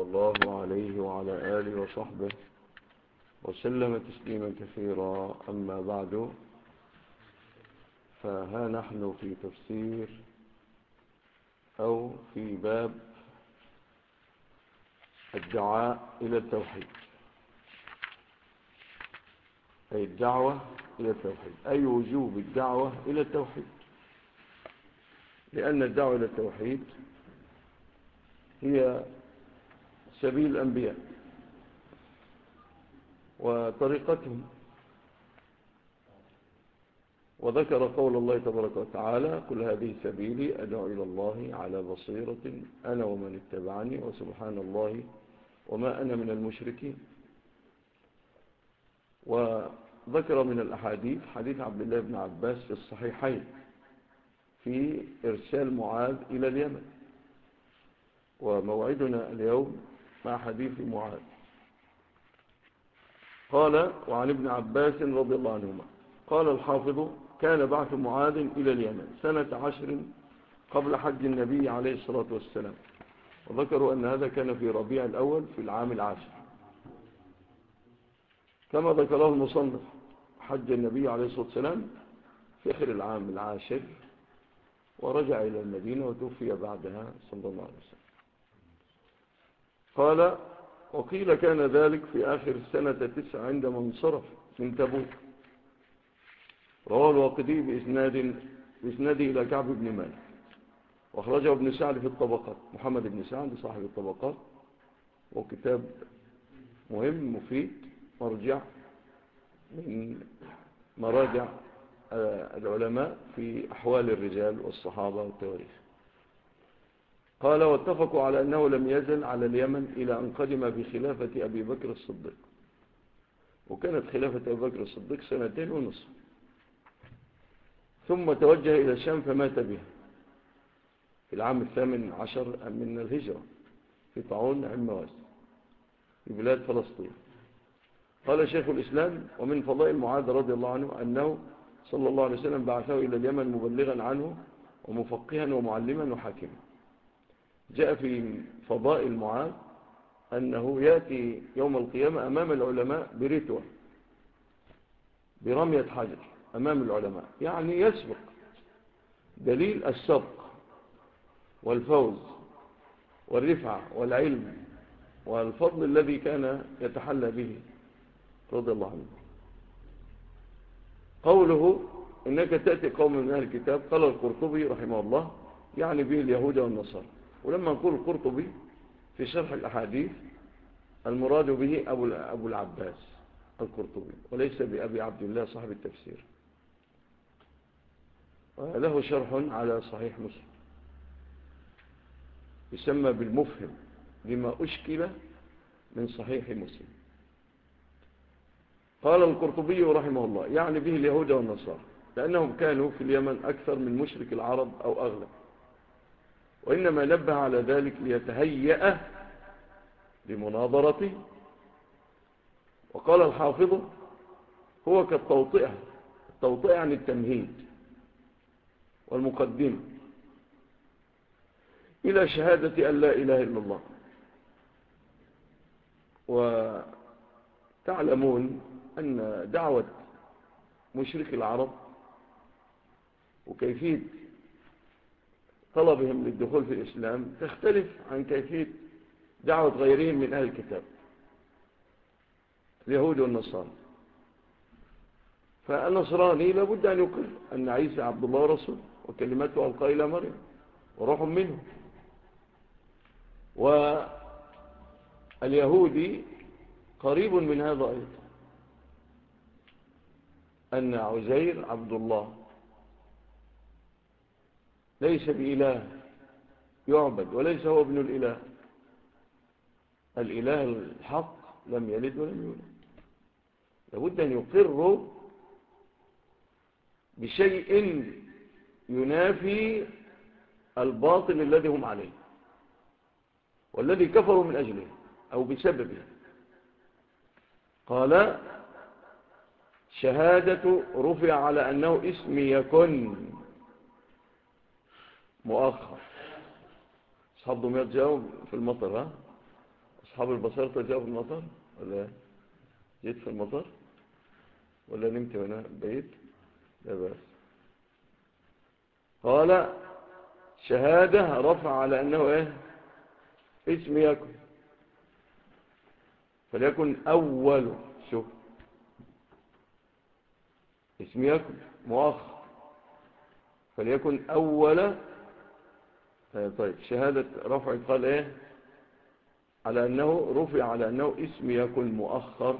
الله عليه وعلى آله وصحبه وسلم تسليما كثيرا. أما بعد، فها نحن في تفسير أو في باب الدعاء إلى التوحيد، أي الدعوة إلى التوحيد، أي وجوب الدعوة إلى التوحيد، لأن الدعوة إلى التوحيد هي سبيل الأنبياء وطريقتهم. وذكر قول الله تبارك وتعالى: قل هذه سبيلي أدعو إلى الله على بصيرة أنا ومن اتبعني وسبحان الله وما أنا من المشركين. وذكر من الأحاديث حديث عبد الله بن عباس في الصحيحين في إرسال معاذ إلى اليمن، وموعدنا اليوم مع حديث معاذ. قال: وعن ابن عباس رضي الله عنهما قال الحافظ: كان بعث معاذ إلى اليمن سنة 10 قبل حج النبي عليه الصلاة والسلام، وذكروا أن هذا كان في ربيع الأول في العام 10، كما ذكره المصنف. حج النبي عليه الصلاة والسلام في آخر العام 10 ورجع إلى المدينة وتوفي بعدها صلى الله عليه وسلم. قال: وقيل كان ذلك في آخر سنة 9 عندما انصرف من تبوك. رواه الواقدي بإسناده إلى كعب بن مالك، واخرجه ابن سعد في الطبقات، محمد بن سعد صاحب الطبقات، وكتاب مهم مفيد مرجع من مراجع العلماء في أحوال الرجال والصحابة والتواريخ. قال: واتفقوا على أنه لم يزل على اليمن إلى أن قدم بخلافة أبي بكر الصديق، وكانت خلافة أبي بكر الصديق 2.5 سنين، ثم توجه إلى الشام فمات بها في العام 18 من الهجرة في طاعون عمواس في بلاد فلسطين. قال شيخ الإسلام: ومن فضائل معاذ رضي الله عنه أنه صلى الله عليه وسلم بعثه إلى اليمن مبلغا عنه ومفقها ومعلما وحاكما. جاء في فضائل معاذ أنه يأتي يوم القيامة أمام العلماء برتوة، برمية حجر أمام العلماء، يعني يسبق، دليل السبق والفوز والرفعة والعلم والفضل الذي كان يتحلى به رضي الله عنه. قوله: إنك تأتي قوم من أهل الكتاب، قال القرطبي رحمه الله يعني به اليهود والنصارى. ولما نقول القرطبي في شرح الأحاديث المراد به أبو العباس القرطبي، وليس بأبي عبد الله صاحب التفسير، له شرح على صحيح مسلم يسمى بالمفهم لما أشكل من صحيح مسلم. قال القرطبي رحمه الله يعني به اليهود والنصارى، لأنهم كانوا في اليمن أكثر من مشرك العرب أو أغلب، وإنما نبه على ذلك ليتهيأ لمناظرته. وقال الحافظ: هو كالتوطئة، التوطئة يعني التمهيد والمقدمة إلى شهادة أن لا إله إلا الله. وتعلمون أن دعوة مشرك العرب وكيفية طلبهم للدخول في الإسلام تختلف عن كيفية دعوة غيرهم من أهل الكتاب، اليهود والنصارى. فالنصراني لابد أن يقر أن عيسى عبد الله ورسوله وكلمته ألقى إلى مريم وروح منه. واليهودي قريب من هذا أيضا، أن عزير عبد الله ليس بإله يعبد، وليس هو ابن الإله، الإله الحق لم يلد ولم يولد. لابد أن يقروا بشيء ينافي الباطل الذي هم عليه والذي كفروا من أجله أو بسببه. قال: شهادة رفع على أنه اسم يكن مؤخر. أصحاب دمياط جاءوا في المطر، أصحاب البصارة جاءوا في المطار ولا جيت في المطار ولا نمت وانا بيت؟ لا بأس. قال شهادة رفع على أنه إيه؟ اسم يكن، فليكن أول. شوف اسم يكن مؤخر، فليكن أول. طيب شهادة رفع قال إيه؟ على أنه رفع على أنه اسم يكن مؤخر،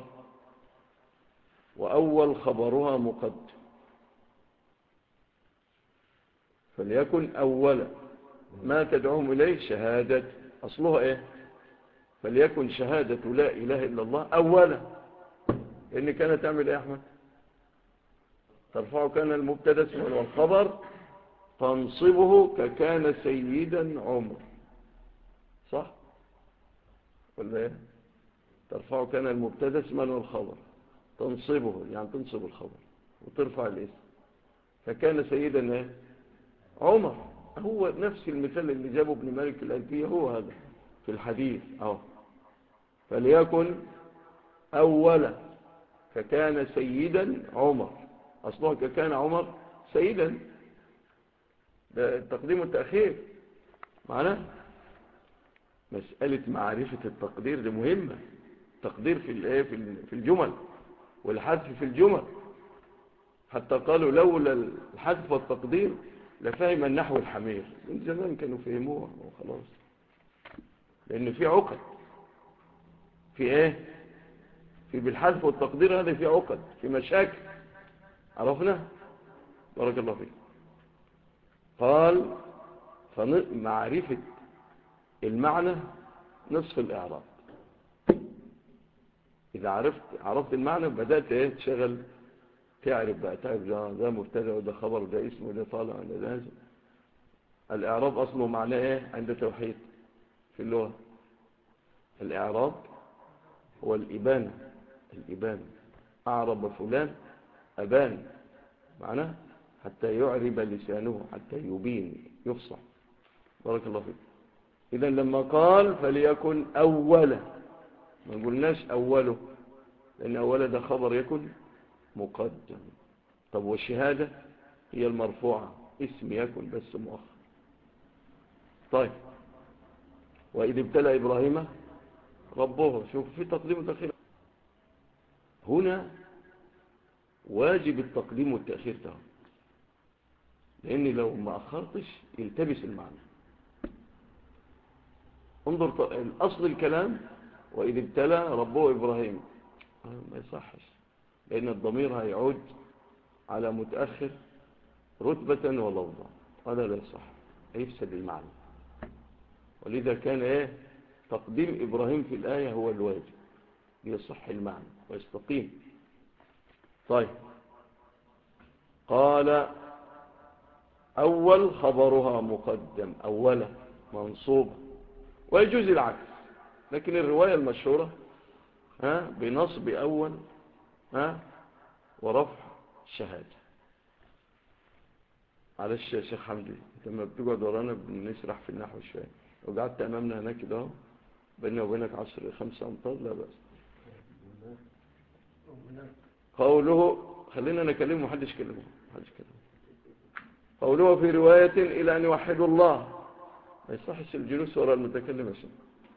وأول خبرها مقدم، فليكن أول ما تدعوهم إليه شهادة. أصلها إيه؟ فليكن شهادة لا إله إلا الله أولا، لأن كانت تعمل إيه يا أحمد؟ ترفع كان المبتدا اسما والخبر، تنصبه ككان سيدا عمر، صح ولا إيه؟ ترفع كان المبتدا اسما والخبر، تنصبه يعني تنصب الخبر وترفع الاسم، فكان سيدا إيه؟ عمر. هو نفس المثال اللي جابه ابن مالك الألفية، هو هذا في الحديث أهو. فليكن أولا فكان سيدا عمر، أصلها كان عمر سيدا، ده التقديم والتأخير معناه. مسألة معرفة التقدير دي مهمة. تقدير في الجمل، والحذف في الجمل. حتى قالوا لولا الحذف والتقدير لفهم النحو الحمير. من زمان كانوا فهموها وخلاص، لأن في عقد في ايه؟ في بالحذف والتقدير، هذا في عقد، في مشاكل. عرفنا؟ بارك الله فيك. قال فمعرفة المعنى نصف الإعراب. إذا عرفت المعنى بدأت ايه؟ تشغل، تعرف بقى، تعرف ده مبتدا وده خبر وده اسم وده طالع وده نازل. الإعراب أصله معناه ايه عند توحيد في اللغة؟ الإعراب هو الإبانة. الإبانة، أعرب فلان أبان، معناه حتى يعرب لسانه، حتى يبين يفصح. بارك الله فيك. إذن لما قال فليكن أولا، ما قلناش أوله، لأن أولا ده خبر يكن مقدم. طب والشهادة هي المرفوعة، اسم يكن بس مؤخر. طيب وإذ ابتلى إبراهيم ربه، شوف في تقديم وتأخير هنا، واجب التقديم والتأخير ده، لأن لو ما أخرتش يلتبس المعنى. انظر الأصل الكلام وإذ ابتلى ربه إبراهيم، ما يصحش، لأن الضمير هيعود على متأخر رتبة ولفظا، هذا لا يصح، هيفسد المعنى. ولذا كان ايه؟ تقديم إبراهيم في الآية هو الواجب ليصح المعنى ويستقيم. طيب قال أول خبرها مقدم، أولا منصوبة، ويجوز العكس، لكن الرواية المشهورة بنصب أول ورفع شهادة. معلش يا شيخ حمدي، لما بتقعد ورانا بنشرح في النحو شوية، وقعدت أمامنا هناك كده بيني وبينك 5 أمتار، لا بأس. قوله، خلينا نكلمه، محدش كلمه. قوله في رواية إلى أن يوحدوا الله، ما يصحش الجلوس وراء المتكلم يا شيخ.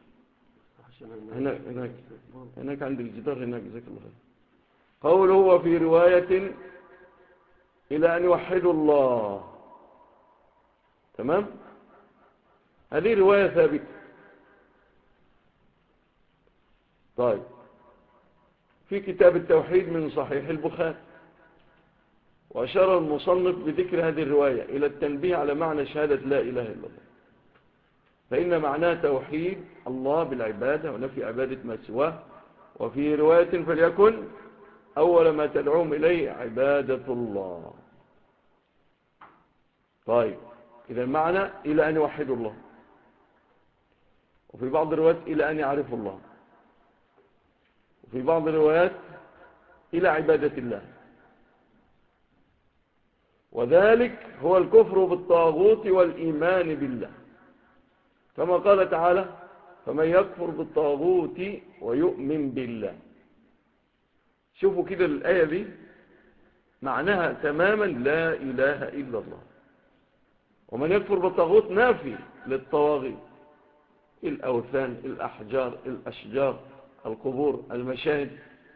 هناك عند الجدار هناك، جزاك الله خير. قوله وفي رواية إلى أن يوحدوا الله، تمام، هذه رواية ثابتة. طيب في كتاب التوحيد من صحيح البخاري، وأشار المصنف بذكر هذه الرواية إلى التنبيه على معنى شهادة لا إله إلا الله، فإن معناه توحيد الله بالعبادة ونفي عبادة ما سواه. وفي رواية فليكن أول ما تدعوهم إليه عبادة الله. طيب إذا المعنى إلى أن يوحدوا الله، وفي بعض الروايات إلى أن يعرفوا الله، وفي بعض الروايات إلى عبادة الله. وذلك هو الكفر بالطاغوت والإيمان بالله، كما قال تعالى فمن يكفر بالطاغوت ويؤمن بالله. شوفوا كده الآية دي معناها تماما لا إله إلا الله. ومن يكفر بالطاغوت نافي للطواغيت، الأوثان، الأحجار، الأشجار، القبور، المشاهد،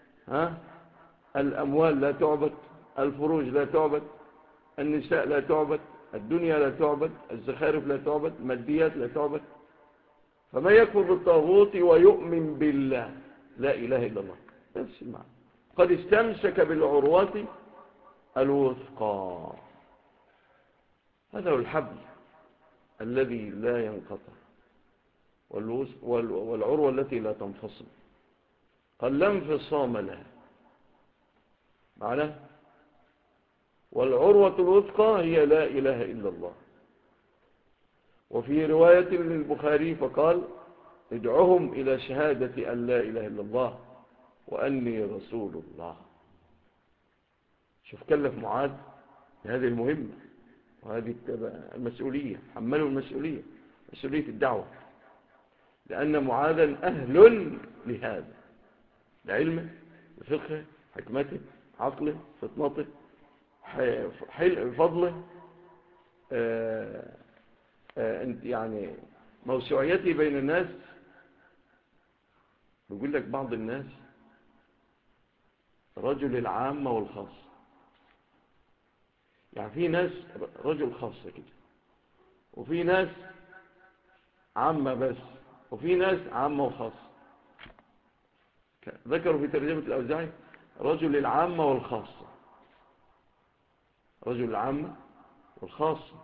الأموال لا تعبد، الفروج لا تعبد، النساء لا تعبد، الدنيا لا تعبد، الزخارف لا تعبد، الماديات لا تعبد. فمن يكفر بالطاغوت ويؤمن بالله لا إله إلا الله، نفس المعنى. قد استمسك بالعروة الوثقى. هذا هو الحبل الذي لا ينقطع، والعروة التي لا تنفصل، قال لا انفصام لها. معناه والعروة الوثقى هي لا إله إلا الله. وفي رواية للبخاري فقال ادعهم إلى شهادة أن لا إله إلا الله وأني رسول الله. شوف كلف معاذ بهذه المهمة وهذه المسؤولية، حملوا المسؤولية، مسؤولية الدعوة، لأن معاذا أهل لهذا، لعلمه، بفقهه، حكمته، عقله، فطنته، فضله، يعني موسوعيته بين الناس. يقول لك بعض الناس رجل العامة والخاصة، يعني في ناس رجل خاصة كده، وفي ناس عامة بس، وفي ناس عامة وخاصة. ذكروا في ترجمة الأوزاعي رجل العامة والخاصة، رجل العامة والخاصة.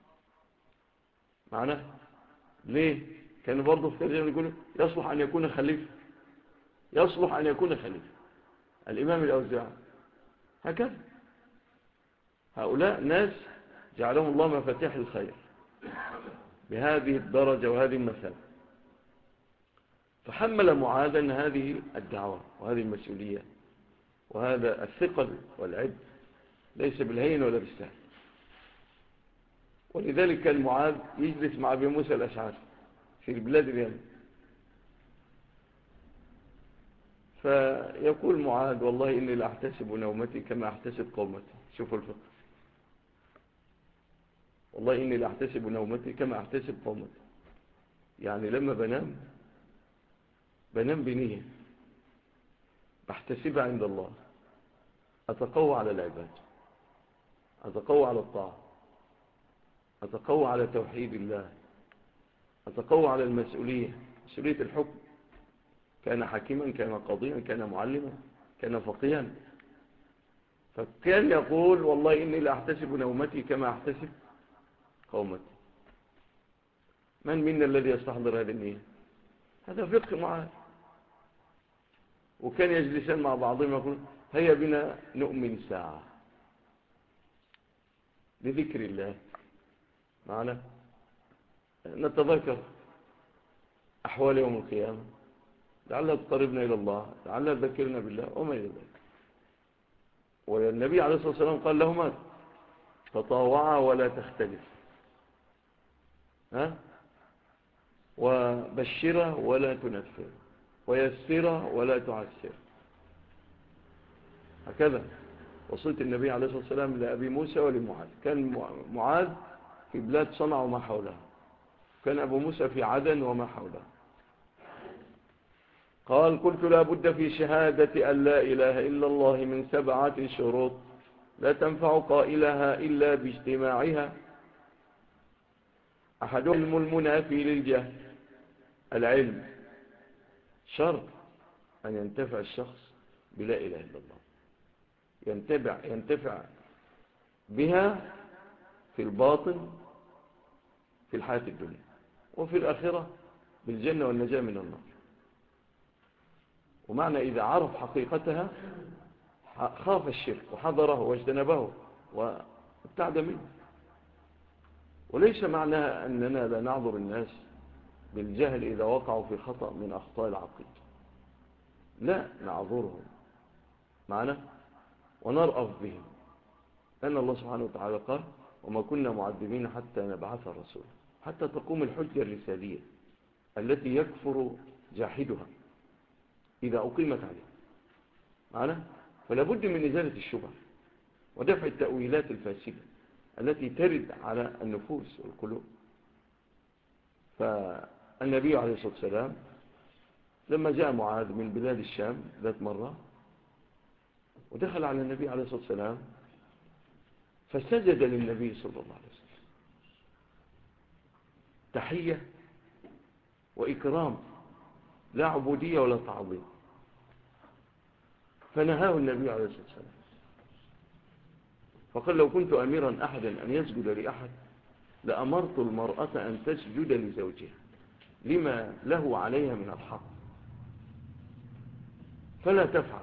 معناه ليه؟ كانوا برضو في ترجمة يقولوا يصلح أن يكون خليفة، يصلح أن يكون خليفة الإمام الأوزاعي. هكذا هؤلاء ناس جعلهم الله مفاتيح الخير بهذه الدرجة وهذه المثابة. فحمل معاذا هذه الدعوة وهذه المسؤولية وهذا الثقل والعبء، ليس بالهين ولا بالسهل. ولذلك كان معاذ يجلس مع أبي موسى الأشعري في البلاد اليمن، فيقول معاذ والله إني لأحتسب نومتي كما أحتسب قومتي. شوفوا الفقه، والله إني لأحتسب نومتي كما أحتسب قومتي. يعني لما بنام بنية بحتسبها عند الله، أتقوى على العباد، أتقوى على الطاعة، أتقوى على توحيد الله، أتقوى على المسؤولية، مسؤولية الحكم. كان حكيما، كان قاضيا، كان معلما، كان فقيها. فكان يقول والله إني لأحتسب نومتي كما أحتسب قومتي. من منا الذي يستحضر هذه النية؟ هذا فقه معاه. وكان يجلسان مع بعضهم يقول هيا بنا نؤمن ساعة لذكر الله، معنا نتذكر أحوال يوم القيامة، لعلها تقربنا إلى الله، لعلها تذكرنا بالله وما إلى ذلك. والنبي عليه الصلاة والسلام قال لهما تطاوعا ولا تختلف، وبشرا ولا تنفر، ويسرا ولا تعسر. هكذا وصلت النبي عليه الصلاة والسلام لأبي موسى ولمعاذ. كان معاذ في بلاد صنع وما حولها، كان أبو موسى في عدن وما حولها. قال قلت لا بد في شهادة أن لا إله إلا الله من 7 شروط لا تنفع قائلها إلا باجتماعها. أحدهم المنافي للجهل. العلم شرط أن ينتفع الشخص بلا إله إلا الله، ينتفع بها في الباطن في الحياة الدنيا، وفي الآخرة بالجنة والنجاة من النار. ومعنى إذا عرف حقيقتها خاف الشرك وحضره واجتنبه وابتعد منه. وليس معناها أننا لا نعذر الناس بالجهل إذا وقعوا في خطأ من أخطاء العقيدة، لا، نعذرهم معنا ونرأف بهم، لأن الله سبحانه وتعالى قال وما كنا معذبين حتى نبعث الرسول، حتى تقوم الحجة الرسالية التي يكفر جاحدها إذا أقيمت عليه معنا. فلا بد من إزالة الشبهة ودفع التأويلات الفاسدة التي ترد على النفوس والقلوب. فالنبي عليه الصلاة والسلام لما جاء معاذ من بلاد الشام ذات مرة ودخل على النبي عليه الصلاة والسلام فسجد للنبي صلى الله عليه وسلم تحية وإكرام، لا عبودية ولا تعظيم. فنهاه النبي عليه الصلاة والسلام فقال لو كنت أميرا أحدا أن يسجد لأحد لأمرت المرأة أن تسجد لزوجها لما له عليها من الحق، فلا تفعل.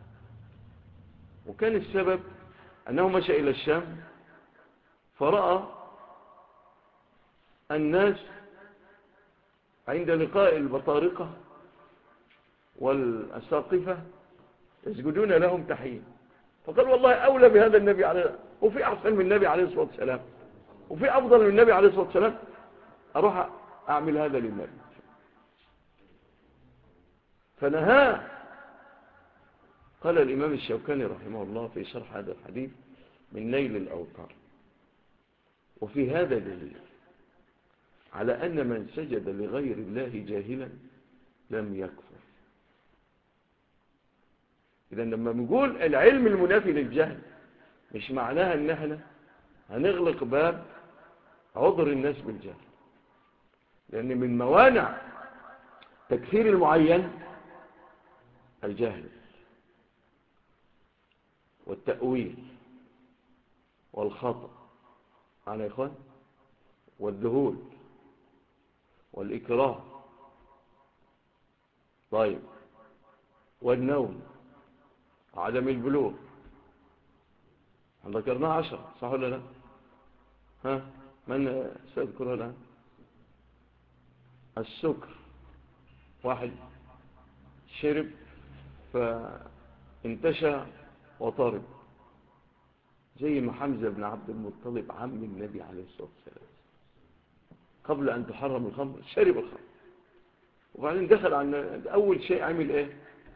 وكان السبب أنه مشى إلى الشام فرأى الناس عند لقاء البطارقة والأساقفة يسجدون لهم تحية، فقال والله أولى بهذا النبي عليه، وفي أحسن من النبي عليه الصلاة والسلام وفي أفضل من النبي عليه الصلاة والسلام، أروح أعمل هذا للنبي. فنهاه. قال الإمام الشوكاني رحمه الله في شرح هذا الحديث من نيل الأوطار: وفي هذا دليل على أن من سجد لغير الله جاهلا لم يكفر. إذا لما نقول العلم المنافي للجهل مش معناها أن احنا هنغلق باب عذر الناس بالجهل، لأن من موانع تكفير المعين الجهل والتأويل والخطأ على إخوان والذهول والإكراه، طيب، والنوم، عدم البلوغ، ذكرناها 10 صح ولا لا؟ ها من سيذكرها الآن؟ السكر، واحد شرب فانتشى وطرب زي ما حمزة بن عبد المطلب عم النبي عليه الصلاة والسلام قبل أن تحرم الخمر شرب الخمر، وبعدين دخل عن أول شيء عمل إيه؟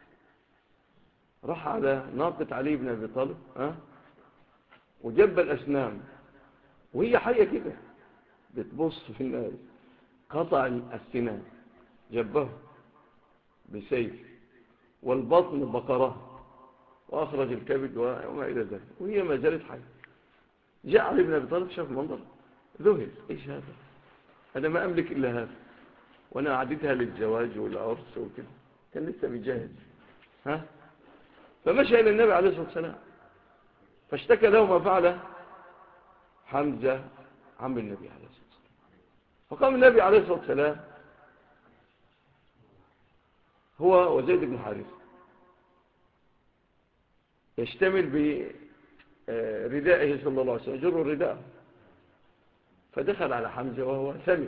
راح على ناقة علي بن أبي طالب وجب الأسنام وهي حية كده بتبص في الناس، قطع السنان جبه بسيف والبطن بقره وأخرج الكبد وما إلى ذلك وهي ما زالت حية. جاء علي بن أبي طالب شاف المنظر ذهل، إيش هذا؟ أنا ما أملك إلا هذا وأنا أعددها للزواج والعرس وكده، كان لسه بيجهز فمشى إلى النبي عليه الصلاة والسلام فاشتكى له ما فعله حمزة عم النبي عليه الصلاة والسلام. فقام النبي عليه الصلاة والسلام هو وزيد بن حارثة يشتمل بردائه صلى الله عليه وسلم، جر رداءه، فدخل على حمزة وهو ثمل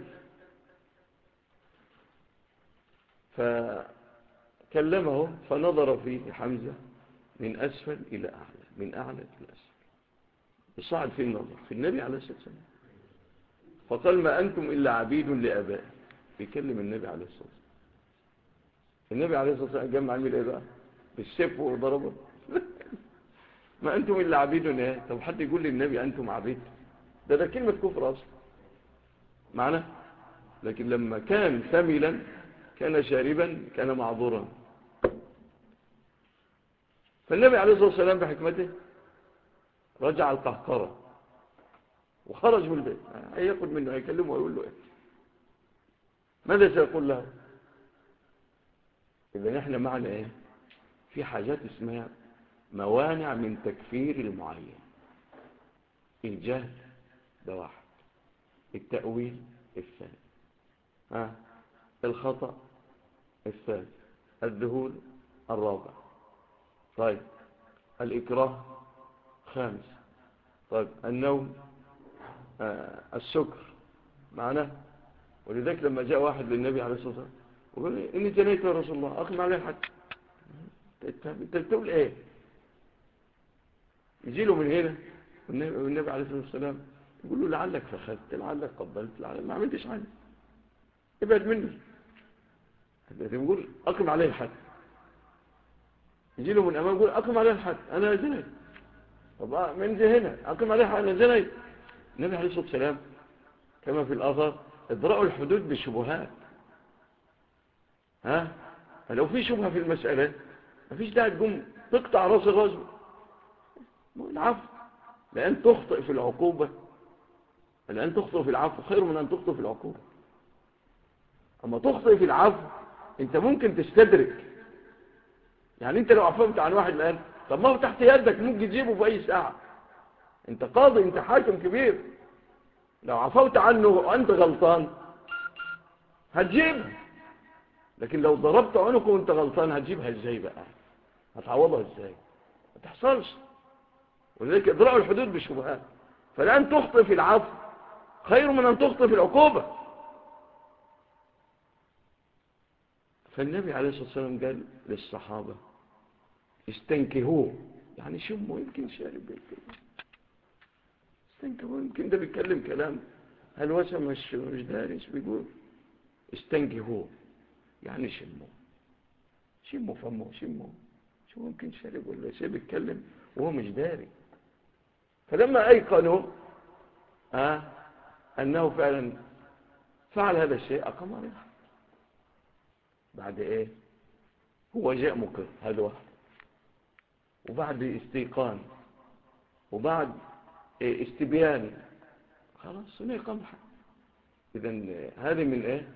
فكلمه فنظر فيه حمزة من أسفل إلى أعلى، من أعلى إلى أسفل، يصعد في النظر في النبي عليه الصلاة والسلام. فقال ما أنتم إلا عبيد لآبائي، بيكلم النبي عليه الصلاة والسلام. النبي عليه الصلاة والسلام جمع عمل إيه بقى؟ بالسيف وضربه ما أنتم إلا عبيد إيه؟ طب حد يقول للنبي أنتم عبيد؟ ده كلمة كفر أصلا معنا. لكن لما كان ثملا كان شاربا كان معذورا. فالنبي عليه الصلاة والسلام بحكمته رجع القهقرة وخرج من البيت، هياخد منه هيكلمه ويقول له إيه؟ ماذا سيقول له؟ إذا نحن معنا إيه؟ في حاجات اسمها موانع من تكفير المعين. الجهل ده واحد، التأويل الثاني، الخطأ الثالث، الذهول الرابع، طيب الإكراه خامس، طيب النوم، السكر معناه. ولذلك لما جاء واحد للنبي عليه الصلاة والسلام وقال إني جنيت يا رسول الله أقم عليه الحد، انت بتقول ايه؟ يجي له من هنا والنبي عليه الصلاة والسلام يقول له لعلك فخذت، لعلك قبلت، لعلك ما عملتش حاجة، ابعد مني. يقول أقم عليه الحد، يجي له من أمام يقول أقم عليه الحد أنا زنيت. طب من جه هنا أقم عليه الحد أنا زنيت. النبي عليه الصلاة والسلام كما في الآثار ادرأوا الحدود بالشبهات. فلو في شبهة في المسألة ما فيش داعي تقوم تقطع راس الرجل. العفو، لأن تخطئ في العقوبة، لأن تخطئ في العفو خير من أن تخطئ في العقوبة. أما تخطئ في العفو أنت ممكن تستدرك. يعني أنت لو عفوت عن واحد الآن، طب ما هو تحت يدك، ممكن تجيبه في أي ساعة. أنت قاضي، أنت حاكم كبير، لو عفوت عنه وأنت غلطان هتجيبه. لكن لو ضربت عنقه وأنت غلطان هتجيبها إزاي بقى؟ هتعوضها إزاي؟ ما تحصلش. ولذلك اضرأوا الحدود بالشبهات. فالآن تخطئ في العفو خير من أن تخطئ في العقوبة. فالنبي عليه الصلاة والسلام قال للصحابة استنكهوه، يعني شموا يمكن شارب بالكلام، استنكهوه يمكن ده بيتكلم كلام هلوسة مش دارس، بيقول استنكهوه يعني شموا فمه، شموا شو ممكن شارب ولا شيء بيتكلم وهو مش داري. فلما أيقنوا أنه فعلا فعل هذا الشيء أقام عليه. بعد إيه؟ هو جاء مقر، هذا واحد، وبعد استيقان، وبعد استبيان، خلاص هنا يقام حد. إذن هذه من إيه؟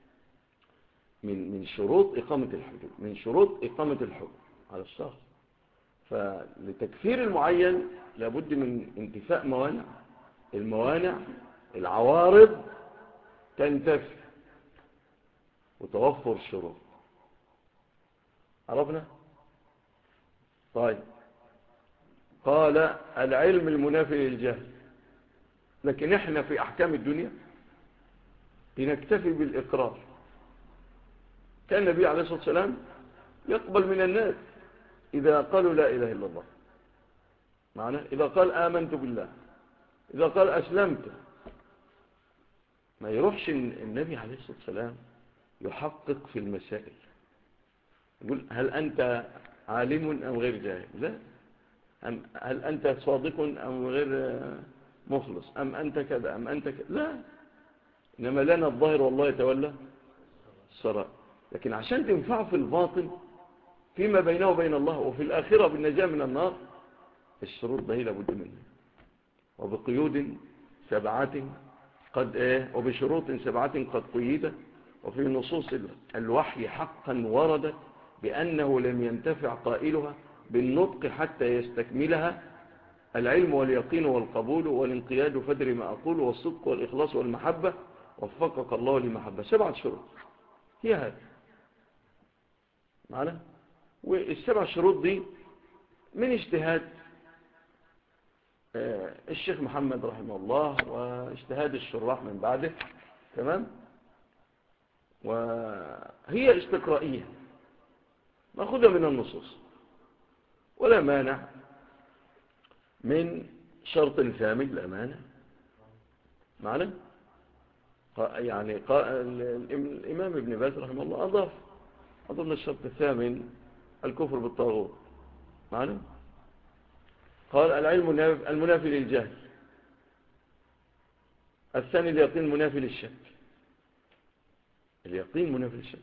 من شروط إقامة الحدود، من شروط إقامة الحكم على الشخص. فلتكفير المعين لابد من انتفاء موانع. الموانع العوارض تنتفي وتوفر الشروط. عرفنا؟ طيب، قال العلم المنافي للجهل. لكن احنا في أحكام الدنيا بنكتفي بالإقرار. كان النبي عليه الصلاة والسلام يقبل من الناس إذا قالوا لا إله إلا الله، معنى إذا قال آمنت بالله، إذا قال أسلمت. ما يروحش النبي عليه الصلاة والسلام يحقق في المسائل، يقول هل أنت عالم أم غير جاهل؟ لا. هل أنت صادق أم غير مخلص، أم أنت كذا أم أنت كذا؟ لا. إنما لنا الظاهر والله يتولى السرائر. لكن عشان تنفعه في الباطن فيما بينه وبين الله وفي الآخرة بالنجاة من النار، الشروط ده لابد منها، وبقيود سبعة قد وبشروط سبعة قد قيدت. وفي نصوص الوحي حقا وردت بأنه لم ينتفع قائلها بالنطق حتى يستكملها: العلم واليقين والقبول والانقياد فدر ما أقول والصدق والإخلاص والمحبة وفقك الله لمحبة. 7 شروط هي هذه معنا. والسبع شروط دي من اجتهاد الشيخ محمد رحمه الله واجتهاد الشراح من بعده، تمام. وهي استقرائية مأخوذة من النصوص، ولا مانع من شرط ثامن الأمانة معنا. يعني الإمام ابن باز رحمه الله أضاف أظن الشرط الثامن الكفر بالطاغوت معنا. قال العلم المنافي للجهل. الثاني اليقين منافي للشك. اليقين منافي للشك،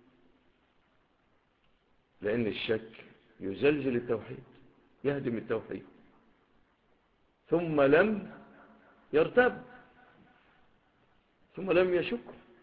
لأن الشك يزلزل التوحيد، يهدم التوحيد. ثم لم يرتاب، ثم لم يشك.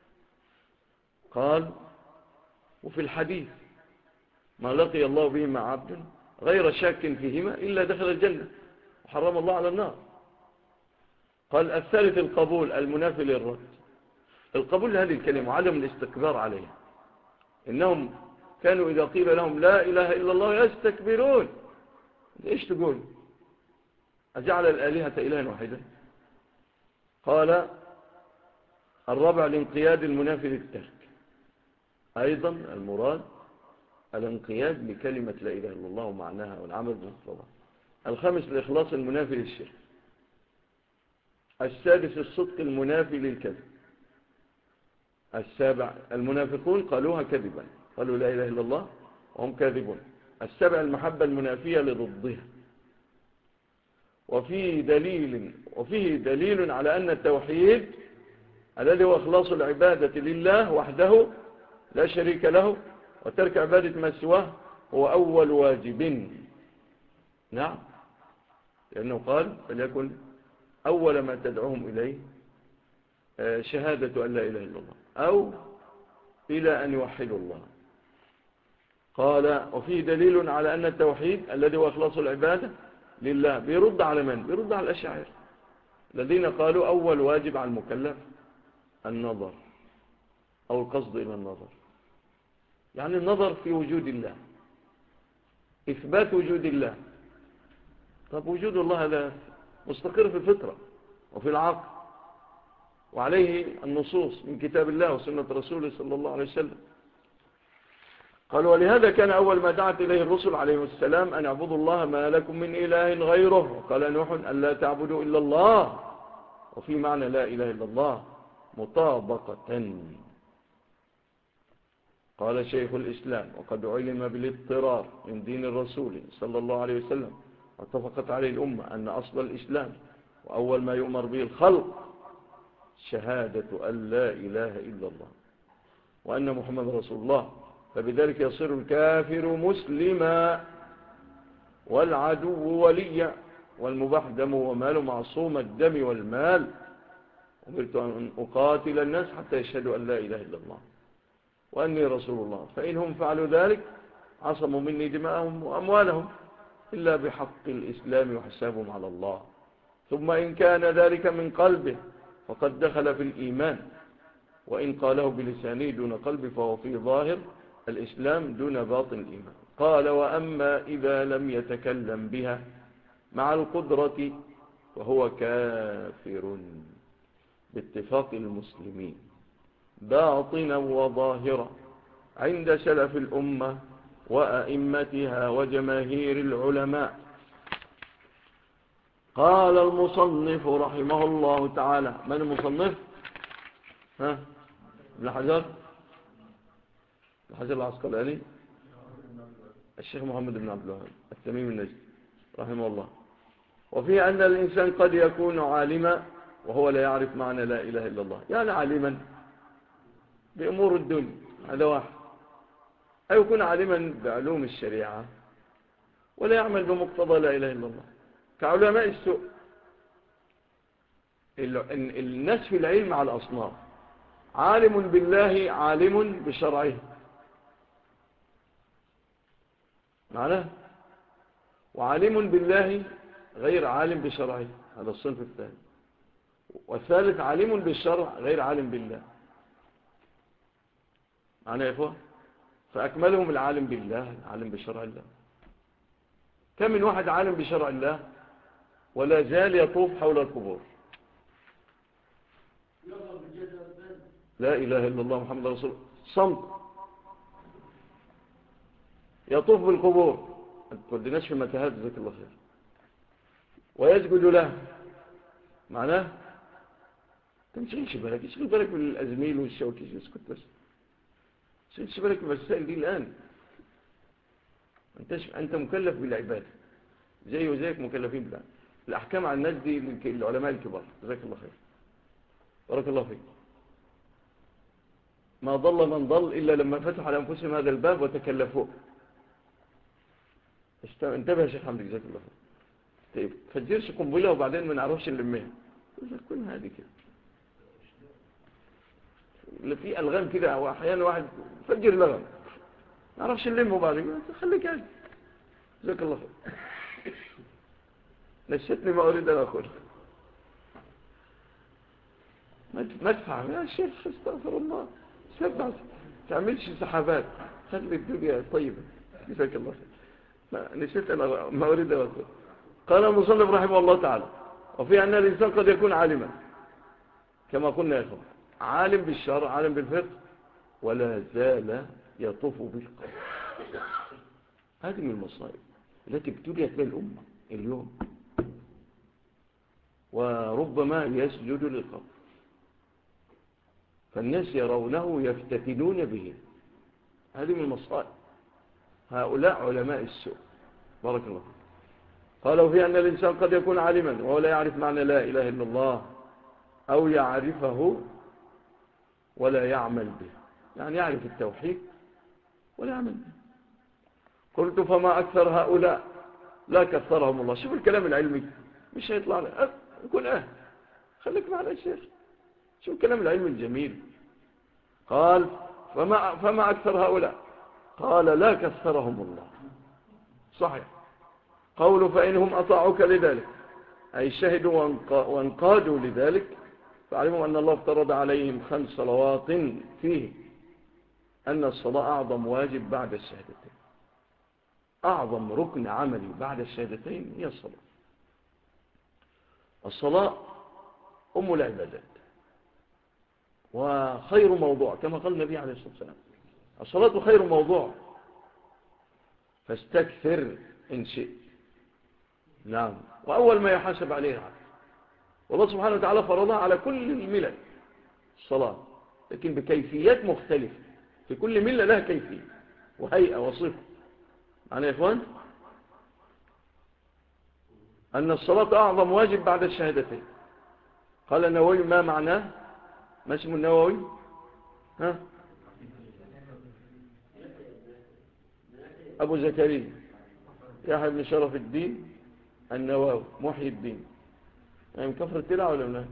قال وفي الحديث ما لقي الله به مع عبد غير شاك فيهما إلا دخل الجنة وحرم الله على النار. قال الثالث القبول المنافي للرد. القبول لهذه الكلمة وعدم الاستكبار عليها. إنهم كانوا إذا قيل لهم لا إله إلا الله يستكبرون. إيش تقول؟ أجعل الآلهة إلها واحدا؟ قال الرابع الانقياد المنافي للترك. أيضا المراد الانقياد لكلمة لا إله إلا الله ومعناها والعمل بمقتضاها. الخامس الإخلاص المنافي للشرك. السادس الصدق المنافي للكذب. السابع المنافقون قالوها كذبا، قالوا لا إله إلا الله وهم كاذبون. السابع المحبة المنافية لضدها. وفيه دليل على أن التوحيد الذي هو إخلاص العبادة لله وحده لا شريك له وترك عبادة ما سواه هو أول واجب. نعم، لأنه قال فليكن أول ما تدعوهم إليه شهادة أن لا إله إلا الله أو إلى أن يوحدوا الله. قال وفيه دليل على أن التوحيد الذي هو إخلاص العبادة لله بيرد على من؟ بيرد على الأشاعرة الذين قالوا أول واجب على المكلف النظر أو القصد إلى النظر، يعني النظر في وجود الله، إثبات وجود الله. طب وجود الله هذا مستقر في الفطرة وفي العقل وعليه النصوص من كتاب الله وسنة رسوله صلى الله عليه وسلم. قال ولهذا كان أول ما دعت إليه الرسل عليه السلام أن اعبدوا الله ما لكم من إله غيره. وقال نوح أن لا تعبدوا إلا الله، وفي معنى لا إله إلا الله مطابقة. قال شيخ الإسلام وقد علم بالاضطرار من دين الرسول صلى الله عليه وسلم واتفقت عليه الأمة أن أصل الإسلام وأول ما يؤمر به الخلق شهادة أن لا إله إلا الله وأن محمد رسول الله، فبذلك يصير الكافر مسلما والعدو وليا والمباح دمه وماله معصوم الدم والمال. أمرت أن أقاتل الناس حتى يشهدوا أن لا إله إلا الله وأني رسول الله، فإنهم فعلوا ذلك عصموا مني دماءهم وأموالهم إلا بحق الإسلام وحسابهم على الله. ثم إن كان ذلك من قلبه فقد دخل في الإيمان، وإن قاله بلسانه دون قلبه فهو في ظاهر الإسلام دون باطن الإيمان. قال وأما إذا لم يتكلم بها مع القدرة وهو كافر باتفاق المسلمين باطنا وظاهرا عند سلف الأمة وأئمتها وجماهير العلماء. قال المصنف رحمه الله تعالى. من المصنف؟ ابن حجر العسقلاني، الشيخ محمد بن عبد الوهاب التميمي النجدي رحمه الله. وفيه أن الإنسان قد يكون عالما وهو لا يعرف معنى لا إله إلا الله، يعني عالما بأمور الدنيا، هذا واحد. أو يكون عالما بعلوم الشريعة ولا يعمل بمقتضى لا إله إلا الله، كعلماء السوء. الناس في العلم على الأصناف: عالم بالله عالم بشرعه معناه، وعالم بالله غير عالم بشرعه، هذا الصنف الثاني. والثالث عالم بالشرع غير عالم بالله، معناه يا إخوة. فأكملهم العالم بالله العالم بشرع الله. كم من واحد عالم بشرع الله ولا زال يطوف حول القبور، لا إله إلا الله محمد رسول الله، صمت، يطوف بالقبور، ما توديناش في متاهات جزاك الله خير، ويسجد له، معناه تمشيش بالك، اشغل بالك بالأزميل والشوكي، اسكت بس، اشغلش بالك بالمسائل دي الآن. أنت مكلف بالعبادة زي وزيك مكلفين بالله. الأحكام على الناس دي العلماء الكبار جزاك الله خير، بارك الله فيك. ما ضل من ضل إلا لما فتحوا على أنفسهم هذا الباب وتكلفوه. انتبه يا شيخ حمد جزاك الله خير. طيب فجرش قنبلة وبعدين ما نعرفش نلمها، كل هذه كده اللي في ألغام كده، وأحيانا واحد فجر لغم ما نعرفش نلمه بعدين، خليك هاي جزاك الله خير. نشتني ما أريد أن أقول، ما تفهم يا شيخ، استغفر الله، سبع تعملش سحابات، خلي الدنيا طيبة جزاك الله خير. نسيت أنا ما أريد أن أقول. قال المصنف رحمه الله تعالى وفي أن الإنسان قد يكون عالما كما قلنا يا أخوان، عالم بالشرع عالم بالفقه ولا زال يطوف بالقبر. هذه من المصائب التي ابتليت بها الأمة اليوم، وربما يسجد للقبر. فالناس يرونه يفتتنون به. هذه من المصائب. هؤلاء علماء السوء. بارك الله. قالوا في أن الإنسان قد يكون عالما وهو لا يعرف معنى لا إله إلا الله، أو يعرفه ولا يعمل به، يعني يعرف التوحيد ولا يعمل به. قلت فما أكثر هؤلاء لا كثرهم الله. شوف الكلام العلمي، مش هيطلع لك يكون خليك معنا الشيخ. شوف الكلام العلمي الجميل. قال فما أكثر هؤلاء؟ قال لا كثرهم الله. صحيح. قول فإنهم أطاعوك لذلك، أي شهدوا وانقادوا لذلك، فعلموا أن الله افترض عليهم 5 صلوات، فيه أن الصلاة أعظم واجب بعد الشهادتين. أعظم ركن عملي بعد الشهادتين هي الصلاة. الصلاة أم العبادات وخير موضوع، كما قال النبي عليه الصلاة والسلام: الصلاة خير موضوع فاستكثر إن شئت. نعم. وأول ما يحاسب عليه العبد، والله سبحانه وتعالى فرضها على كل الملل الصلاة، لكن بكيفيات مختلفة. في كل ملة لها كيفية وهيئة وصفة. معنا يا إخوان؟ أن الصلاة أعظم واجب بعد الشهادتين. قال النووي: ما معناه؟ ما اسم النووي؟ أبو زكريا يحيى بن شرف الدين النووي محيي الدين. يعني من كفر التلع ولا منها؟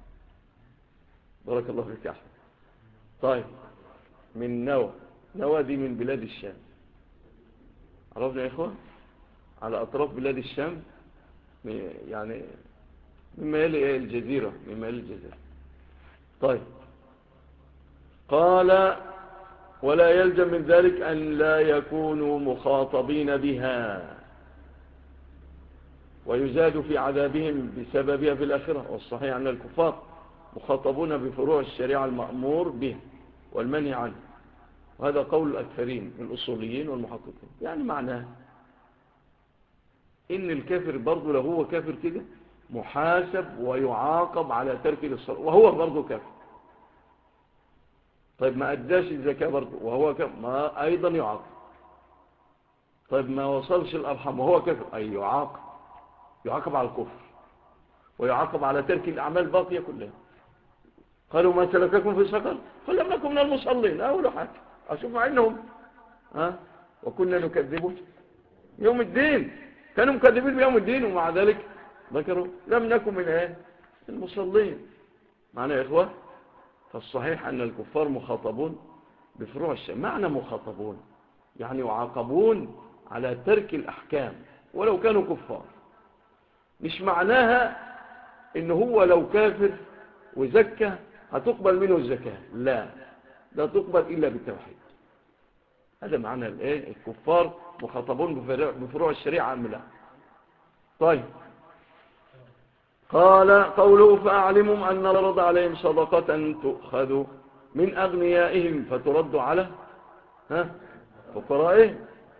بارك الله فيك يا أحمد. طيب، من نوى دي من بلاد الشام. عرفنا يا إخوة؟ على أطراف بلاد الشام، يعني مما يلي الجزيرة، مما يلي الجزيرة. طيب، قال: ولا يلزم من ذلك أن لا يكونوا مخاطبين بها، ويزاد في عذابهم بسببها في الآخرة. والصحيح أن الكفار مخاطبون بفروع الشريعة المأمور به والمنهي عنه، وهذا قول الأكثرين من الأصوليين والمحققين. يعني معناه إن الكافر برضه لو هو كافر كده محاسب ويعاقب على ترك الصلاة وهو برضه كافر. طيب، ما أداش الزكاة برضه وهو كافر، ما أيضا يعاقب. طيب، ما وصلش الأرحام وهو كافر، أي يعاقب على الكفر، ويعاقب على ترك الأعمال الباقية كلها. قالوا: ما سلككم في سقر؟ قال: لم نكن من المصلين. أول حاجة أشوف مع إنهم وكنا نكذبه يوم الدين، كانوا مكذبين بيوم الدين، ومع ذلك ذكروا لم نكن من المصلين. معنا يا إخوة؟ فالصحيح أن الكفار مخاطبون بفروع الشريعة. معنى مخاطبون يعني يعاقبون على ترك الأحكام ولو كانوا كفار. مش معناها إن هو لو كافر وزكى هتقبل منه الزكاة، لا تقبل إلا بالتوحيد. هذا معنى الكفار مخاطبون بفروع الشريعة أم لا؟ طيب، قال: قوله فأعلمهم أن رض عليهم صدقة تؤخذ من أغنيائهم فترد على فقرائهم.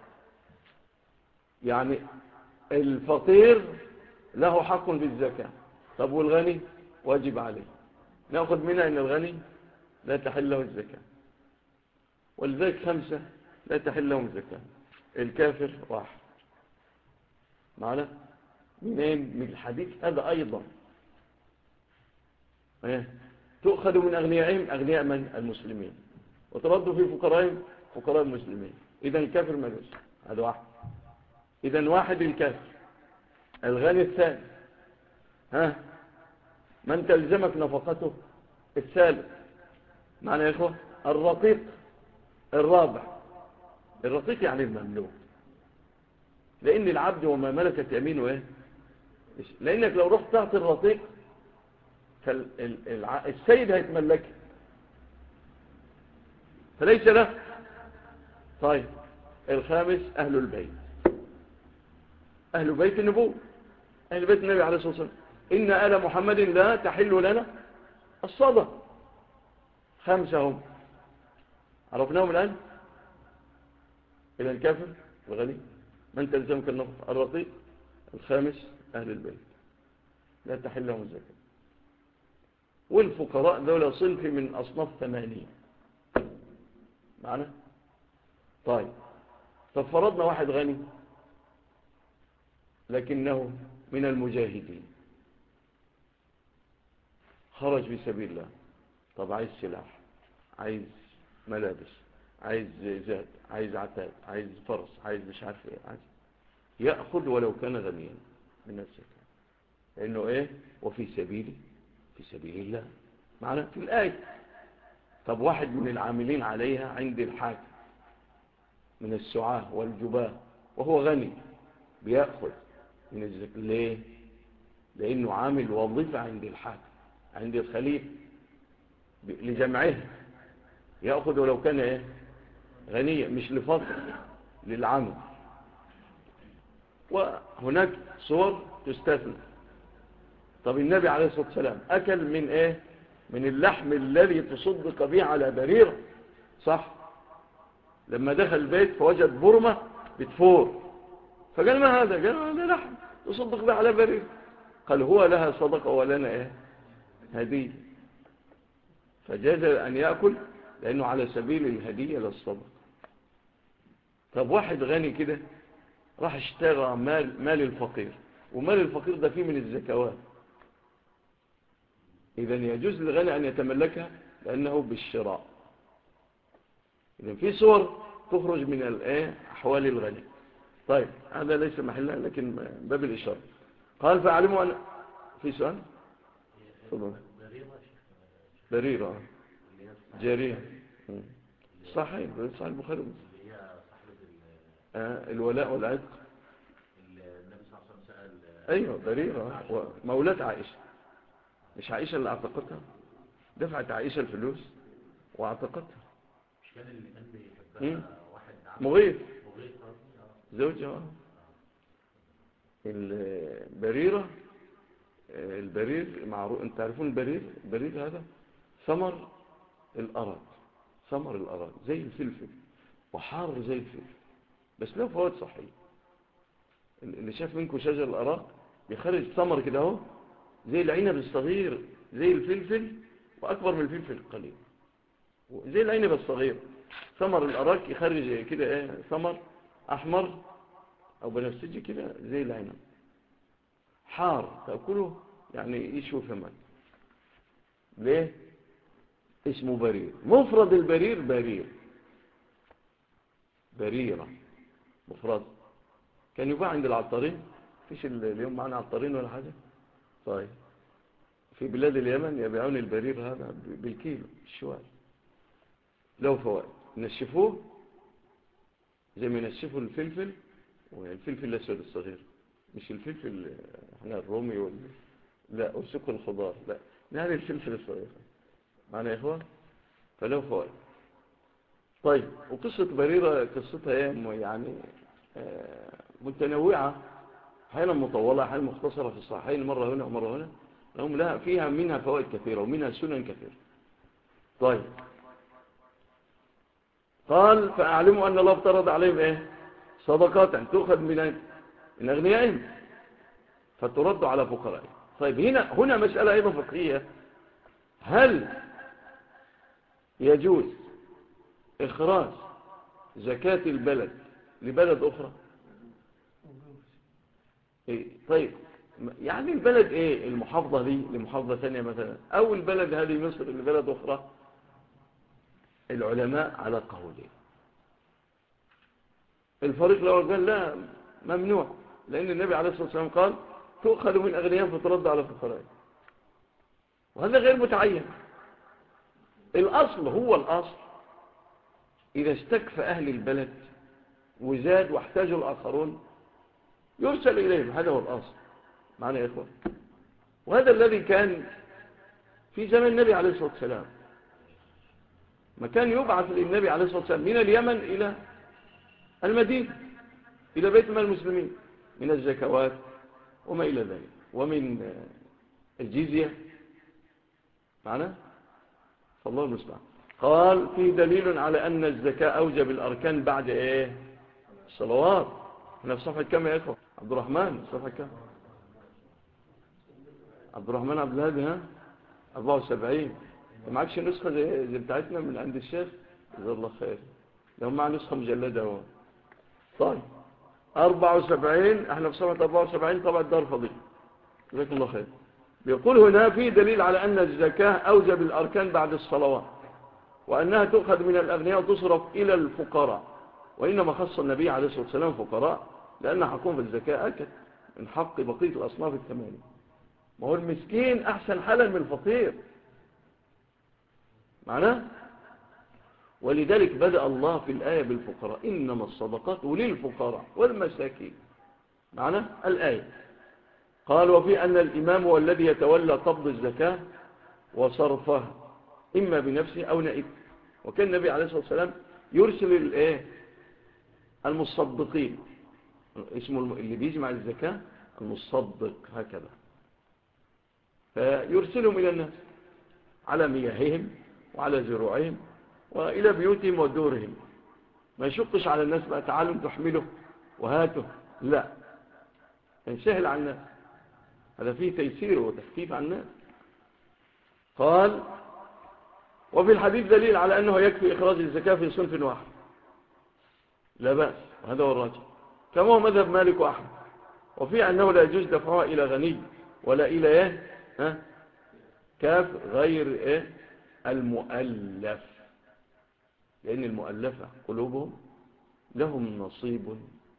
يعني الفقير له حق بالزكاة. طب والغني واجب عليه. نأخذ منها أن الغني لا تحل له الزكاة، ولذلك 5 لا تحل لهم الزكاة. الكافر 1. معنا منين؟ من الحديث هذا أيضا. تؤخذ من أغنيائهم، أغنياء من؟ المسلمين، وترد في فقرائهم، فقراء المسلمين. إذا الكافر ملوش. هذا 1. إذا 1 الكافر. الغني 2. من تلزمك نفقته 3. معنى يا إخوة الرقيق 4. الرقيق يعني المملوك، لأن العبد وما ملكت يمينه لأنك لو رحت تعطي الرقيق السيد هيتملك فليس له. طيب، 5 أهل البيت، أهل بيت النبوة، أهل بيت النبي عليه الصلاة والسلام. إن آل محمد لا تحل لنا الصدقة. 5 هم عرفناهم الآن. إلى الكافر، الغني، من تلزمك النفقة، الرقيق، 5 أهل البيت لا تحل لهم الزكاة. والفقراء دول صنف من أصناف 80 معنا. طيب فرضنا واحد غني لكنه من المجاهدين، خرج في سبيل الله. طب عايز سلاح، عايز ملابس، عايز زاد، عايز عتاد، عايز فرس، عايز مش عارف ايه، عايز يأخذ ولو كان غنيا من الزكاة، لأنه ايه؟ وفي سبيل الله معنا في الآية. طب واحد من العاملين عليها عند الحاكم من السعاة والجباه وهو غني، بيأخذ من الزكاة ليه؟ لأنه عامل وظيفة عند الحاكم عند الخليفة لجمعه، يأخذ ولو كان ايه؟ غنية، مش لفضل للعمل. وهناك صور تستثنى. طب النبي عليه الصلاة والسلام أكل من ايه؟ من اللحم الذي تصدق به على بريرة، صح؟ لما دخل البيت فوجد برمة بتفور، فقال ما هذا؟ قال هذا لحم تصدق به على بريرة. قال هو لها صدقة ولنا ايه؟ هدية. فجاز أن يأكل لأنه على سبيل الهدية للصدقة. طب واحد غني كده راح اشترى مال الفقير، ومال الفقير ده فيه من الزكوات، إذن يجوز للغني أن يتملكها لأنه بالشراء. إذن في صور تخرج من أحوال الغني. طيب هذا ليس محلها لكن باب الإشارة. قال فأعلموا أن في سؤال بريرة جارية صحيح البخاري الولاء والعتق. النبي صلى الله عليه وسلم سأل أيوة بريرة مولاة عائشة، مش عائشة اللي اعتقتها، دفعت عائشة الفلوس واعتقتها. مش كان اللي كان بيحبها واحد مغيث مغيث زوجها. البريرة البرير معروف، انت تعرفون البرير هذا ثمر الأراض، ثمر الأراض زي الفلفل وحار زي الفلفل، بس له فوائد صحية. اللي شاف منكم شجر الأراض بيخرج ثمر كده اهو زي العنب الصغير، زي الفلفل وأكبر من الفلفل قليل، زي العنب الصغير. ثمر الأراك يخرج كده ثمر أحمر أو بنفسجي كده زي العنب، حار تأكله يعني يشوي فمك. ليه؟ اسمه برير. مفرد البرير بريرة مفرد. كان يباع عند العطارين، فيش اليوم معنا عطارين ولا حاجة. طيب في بلاد اليمن يبيعون البرير هذا بالكيلو الشوال، له فوائد. نشفوه زي ما ينشفوا الفلفل، والفلفل الأسود الصغير، مش الفلفل احنا الرومي لا وسك الخضار، لا يعني الفلفل الصغير معنا يا إخوان، فله فوائد. طيب وقصة بريرة قصتها يعني متنوعة، أحيانا مطولة أحيانا مختصرة في الصحيحين، مرة هنا ومرة هنا، لهم لها فيها منها فوائد كثيرة ومنها سنن كثيرة. طيب قال فأعلموا أن الله افترض عليهم صدقات تؤخذ من أغنيائهم فترد على فقرائهم. طيب هنا مسألة أيضا فقهية، هل يجوز إخراج زكاة البلد لبلد أخرى؟ طيب يعني البلد المحافظة دي لمحافظة ثانية مثلا، أو البلد هذه مصر لبلد أخرى. العلماء على قولين. الفريق الأول قال لا ممنوع، لأن النبي عليه الصلاة والسلام قال تؤخذ من أغنيائهم فترد على فقراء، وهذا غير متعين. الأصل هو الأصل، إذا استكفى أهل البلد وزاد واحتاجوا الآخرون يرسل إليهم، هذا هو الأصل معنا يا إخوان. وهذا الذي كان في زمن النبي عليه الصلاة والسلام، ما كان يبعث للنبي عليه الصلاة والسلام من اليمن إلى المدينة إلى بيت مال المسلمين من الزكوات وما إلى ذلك ومن الجزية معنا، فالله المستعان. قال في دليل على أن الزكاة أوجب الأركان بعد الصلوات. هنا في صفحة كم يا إخوة؟ عبد الرحمن صفحة كم؟ عبد الرحمن عبد الهادي ها؟ 74. معكش نسخة زي بتاعتنا من عند الشيخ؟ جزاه الله خير. لو معه نسخة مجلدة هو. طيب 74، احنا في صفحة 74 طبعا دار فضيل. جزاكم الله خير. بيقول هنا في دليل على أن الزكاة أوجب الأركان بعد الصلوات، وأنها تؤخذ من الأغنياء وتصرف إلى الفقراء، وإنما خص النبي عليه الصلاة والسلام فقراء لأن حقهم في الزكاة أكد من حق بقية الأصناف الثمانية. ما هو المسكين أحسن حالا من الفقير معناه. ولذلك بدأ الله في الآية بالفقراء، إنما الصدقات للفقراء والمساكين معناه الآية. قال وفي أن الإمام هو الذي يتولى قبض الزكاة وصرفها إما بنفسه أو نائب. وكان النبي عليه الصلاة والسلام يرسل المصدقين، اسمه اللي بيجمع الزكاة المصدق هكذا، فيرسلهم إلى الناس على مياههم وعلى زروعهم وإلى بيوتهم ودورهم. ما يشقش على الناس بقى تعالوا تحمله وهاته، لا، ينسهل على الناس، هذا فيه تيسير وتخفيف عن الناس. قال وفي الحديث دليل على أنه يكفي إخراج الزكاة في صنف واحد لا بأس، وهذا هو الراجح كما هو مذهب مالك وأحمد. وفي أنه لا يجوز دفعها إلى غني ولا إلى كاف غير المؤلف، لأن المؤلفة قلوبهم لهم نصيب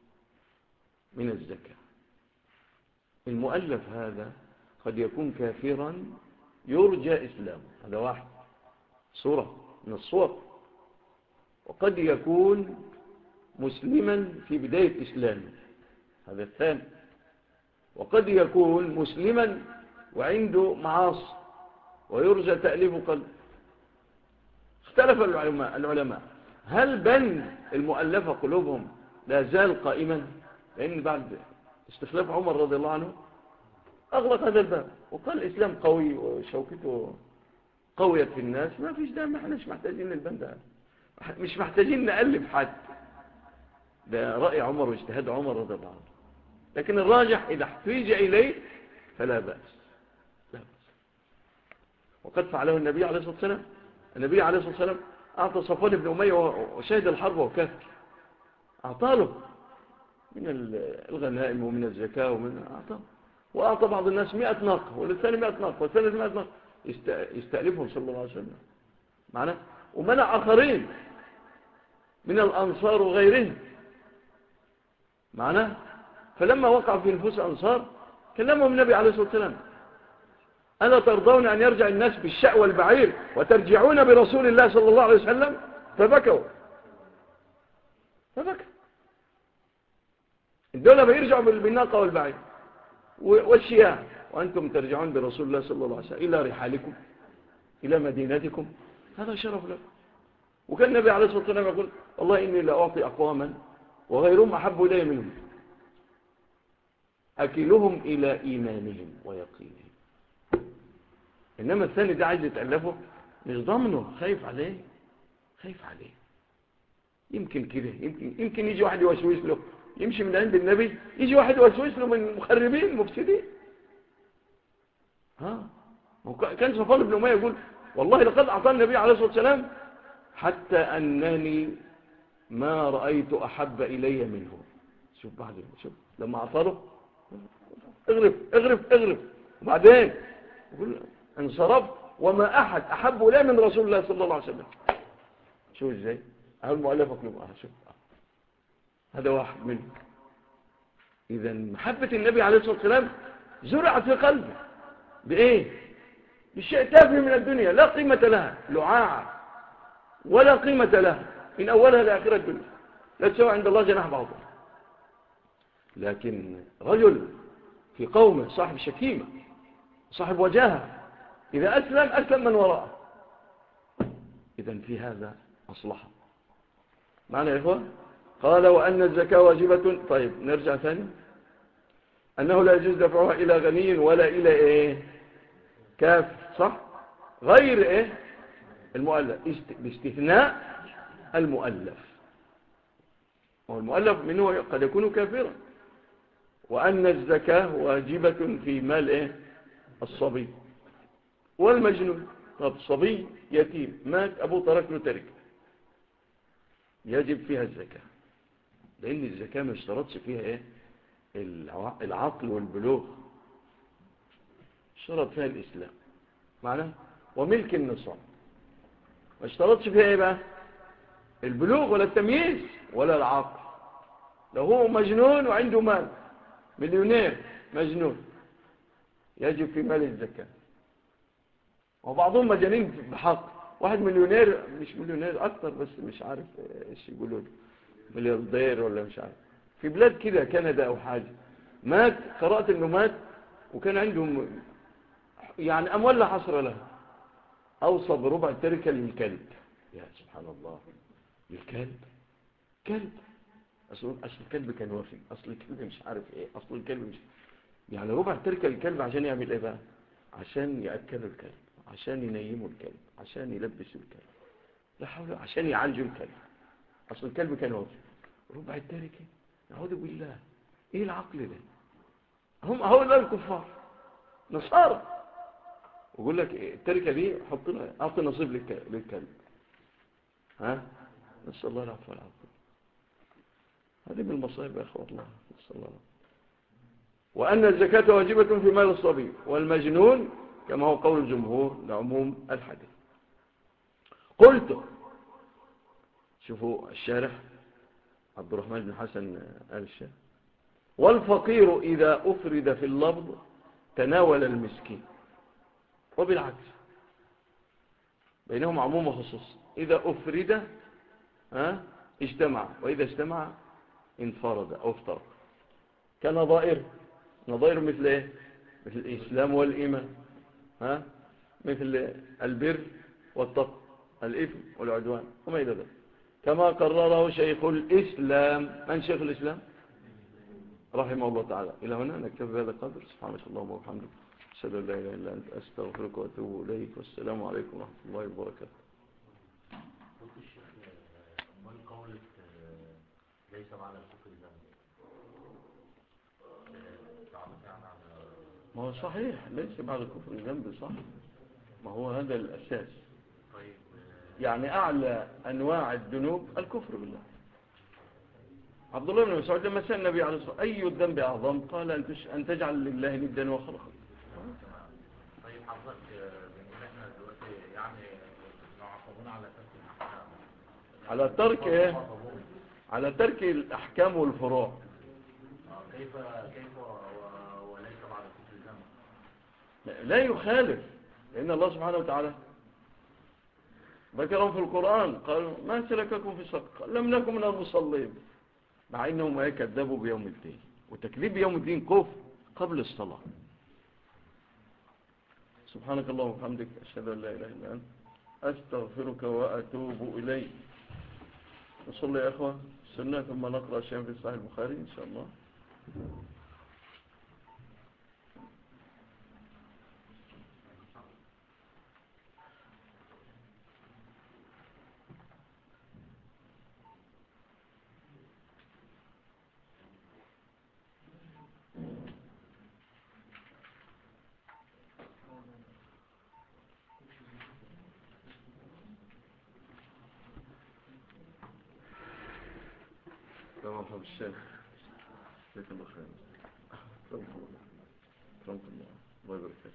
من الزكاة. المؤلف هذا قد يكون كافرا يرجى إسلامه، هذا واحد صورة من الصور، وقد يكون مسلما في بداية إسلامه، هذا الثاني، وقد يكون مسلما وعنده معاصي ويرجى تأليف قلب. اختلف العلماء هل بن المؤلفة قلوبهم لا زال قائما، لأن بعد استخلاف عمر رضي الله عنه أغلق هذا الباب وقال الإسلام قوي وشوكته قوية في الناس، ما فيش دام، احنا مش محتاجين للبند هذا، مش محتاجين نألف حد. ده رأي عمر واجتهاد عمر رضي الله عنه، لكن الراجح إذا احتاج إليه فلا بأس، لا بأس. وقد فعله النبي عليه الصلاة والسلام. النبي عليه الصلاة والسلام أعطى صفوان بن أمية وشهد الحرب وكافر، أعطى له من الغنائم ومن الزكاة وأعطى بعض الناس 100 ناقة وللثاني 100 ناقة والثالث 100 ناقة يستألفهم صلى الله عليه وسلم معنا، ومنع آخرين من الأنصار وغيرهم معنا. فلما وقع في نفوس الأنصار كلمهم النبي عليه الصلاة والسلام ألا ترضون أن يرجع الناس بالشاء والبعير وترجعون برسول الله صلى الله عليه وسلم؟ فبكوا الدولة بيرجعوا بالناقة والبعير والشياه، وأنتم ترجعون برسول الله صلى الله عليه وسلم إلى رحالكم إلى مدينتكم، هذا شرف لكم. وكان النبي عليه الصلاة والسلام يقول والله إني لأعطي أقواما وغيرهم أحب إلي منهم أكلهم إلى إيمانهم ويقينهم. إنما الثاني ده عايز يتألفه مش ضامنه، خايف عليه يمكن كده، يمكن يجي واحد يوسوس له، يمشي من عند النبي يجي واحد يوسوس له من المخربين المفسدين. كان صفوان بن أمية يقول والله لقد أعطى النبي عليه الصلاة والسلام حتى أنني ما رأيت أحب إلي منه. شوف بعدين، شوف لما أعطاه اغرف وبعدين يقول انصرف وما أحد أحب إلي من رسول الله صلى الله عليه وسلم. شوف ازاي أهل المؤلفة قلوبهم. شوف هذا واحد منه. إذا محبة النبي عليه الصلاة والسلام زرعت في قلبه بإيه؟ بالشيء تافه من الدنيا لا قيمة لها، لعاعة ولا قيمة لها من أولها لآخرة الدنيا، لا تسوى عند الله جناح بعضها. لكن رجل في قومه صاحب شكيمة صاحب وجاهة، إذا أسلم من وراءه. إذن في هذا مصلحة معنى يا إخوة. قال وأن الزكاة واجبة. طيب نرجع ثاني، أنه لا يجوز دفعها إلى غني ولا إلى كاف، صح، غير المؤلف باستثناء المؤلف، والمؤلف منه قد يكون كافرا. وأن الزكاة واجبة في مال الصبي، والمجنون. طب صبي يتيم مات أبوه ترك له تركة، يجب فيها الزكاة، لأن الزكاة ما اشترطش فيها إيه؟ العقل والبلوغ، اشترط فيها الإسلام معناه وملك النصاب. ما اشترطش فيها إيه بقى؟ البلوغ ولا التمييز ولا العقل. لو هو مجنون وعنده مال، مليونير مجنون، يجب في مال الزكاة. وبعضهم مجانين بحق، واحد مليونير، مش مليونير أكتر، بس مش عارف إيش يقولوا له، ملياردير ولا مش عارف، في بلاد كده كندا أو حاجة، مات، قرأت إنه مات وكان عنده يعني أموال لا حصر لها، أوصى بربع التركة للكلب. يا سبحان الله، للكلب، كلب، أصل الكلب كان وفي، أصل الكلب مش عارف إيه، أصل الكلب مش، يعني ربع التركة للكلب عشان يعمل إيه بقى؟ عشان يأكلوا الكلب، عشان ينيموا الكلب، عشان يلبسوا الكلب، لا حول، عشان يعالجوا الكلب، أصل الكلب كان وفي، ربع التركة، نعوذ بالله، إيه العقل ده؟ هم هؤلاء الكفار نصارى، ويقول لك التركة دي حطنا، أعطي نصيب للكلب، ها؟ نسأل الله العفو والعافية. هذه من المصائب يا أخوة الله، نسأل الله. وأن الزكاة واجبة في مال الصبي والمجنون كما هو قول الجمهور لعموم الحديث. قلت، شوفوا الشارح عبد الرحمن بن حسن آل الشيخ، والفقير إذا أفرد في اللفظ تناول المسكين، وبالعكس بينهم عموم وخصوص، إذا أفرد اجتمع، وإذا اجتمع انفرد أو افترق. كنظائر، نظائر مثل إيه؟ مثل الإسلام والإيمان، مثل البر والتقوى، الإثم والعدوان وما إلى ذلك، كما قرره شيخ الإسلام. من شيخ الإسلام؟ رحمه الله تعالى. إلى هنا نكتفي بهذا القدر. سبحانك اللهم وبحمدك، أشهد أن لا إله إلا أنت، أستغفرك وأتوب إليك، والسلام عليكم ورحمة الله وبركاته. قلت الشيخ أمال قولة ليس بعد الكفر ذنب، تعرف يعني على، ما هو صحيح ليس بعد الكفر ذنب، صح، ما هو هذا الأساس. طيب يعني أعلى أنواع الذنوب الكفر بالله. عبد الله بن مسعود لما سأل النبي عليه الصلاة والسلام أي الذنب أعظم، قال أن تجعل لله ندا وخلقا. طيب حضرتك بنقول احنا دلوقتي يعني معاقبون على ترك الأحكام، على ترك إيه؟ على ترك الأحكام والفروع. كيف وليس بعد الكفر ذنب؟ لا يخالف، لأن الله سبحانه وتعالى ذكرهم في القرآن، قالوا ما سلككم في سقر، قال لم نكن من المصلين، مع إنهم كذبوا بيوم الدين، وتكذيب يوم الدين كفر قبل الصلاة. سبحانك اللهم وبحمدك، أشهد أن لا إله إلا أنت، أستغفرك وأتوب إليك. نصلي يا أخوة سنة ثم نقرأ شيئا في صحيح البخاري إن شاء الله. تمام حب الشيخ، جزاك الله خير، أكرمك الله، أكرمك الله، الله يبارك فيك.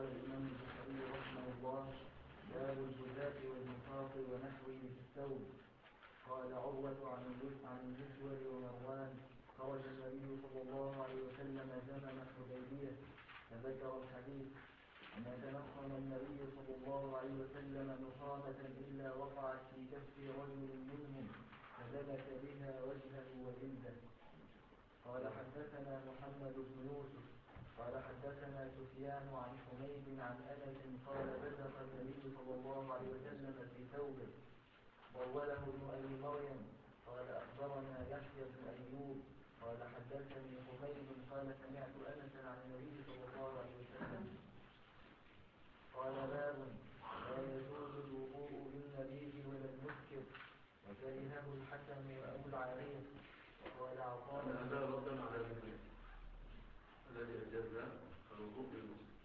قال الإمام البخاري رحمه الله: باب الجزاة والنفاق ونحوه في الثوب. قال عروة عن المسور ومروان: خرج النبي صلى الله عليه وسلم زمن الحديبية، فذكر الحديث: ما تنخم النبي صلى الله عليه وسلم نخامة إلا وقعت في كف رجل منهم فدبك بها وجهه وجلده. قال حدثنا محمد بن يوسف قال حدثنا سفيان عن حميد عن أنس قال بزق النبي صلى الله عليه وسلم في ثوبه. طوله ابن أبي مريم قال أخبرنا يحيى بن أيوب قال حدثني حميد قال سمعت أنسا عن النبي صلى الله عليه وسلم قال: باب لا يجوز الوضوء بالنبيذ ولا المسكر، وكرهه الحكم وأبو العالية. وقال عطاء: هذا ردا على ذلك الذي أجاز الوضوء بالمسكر.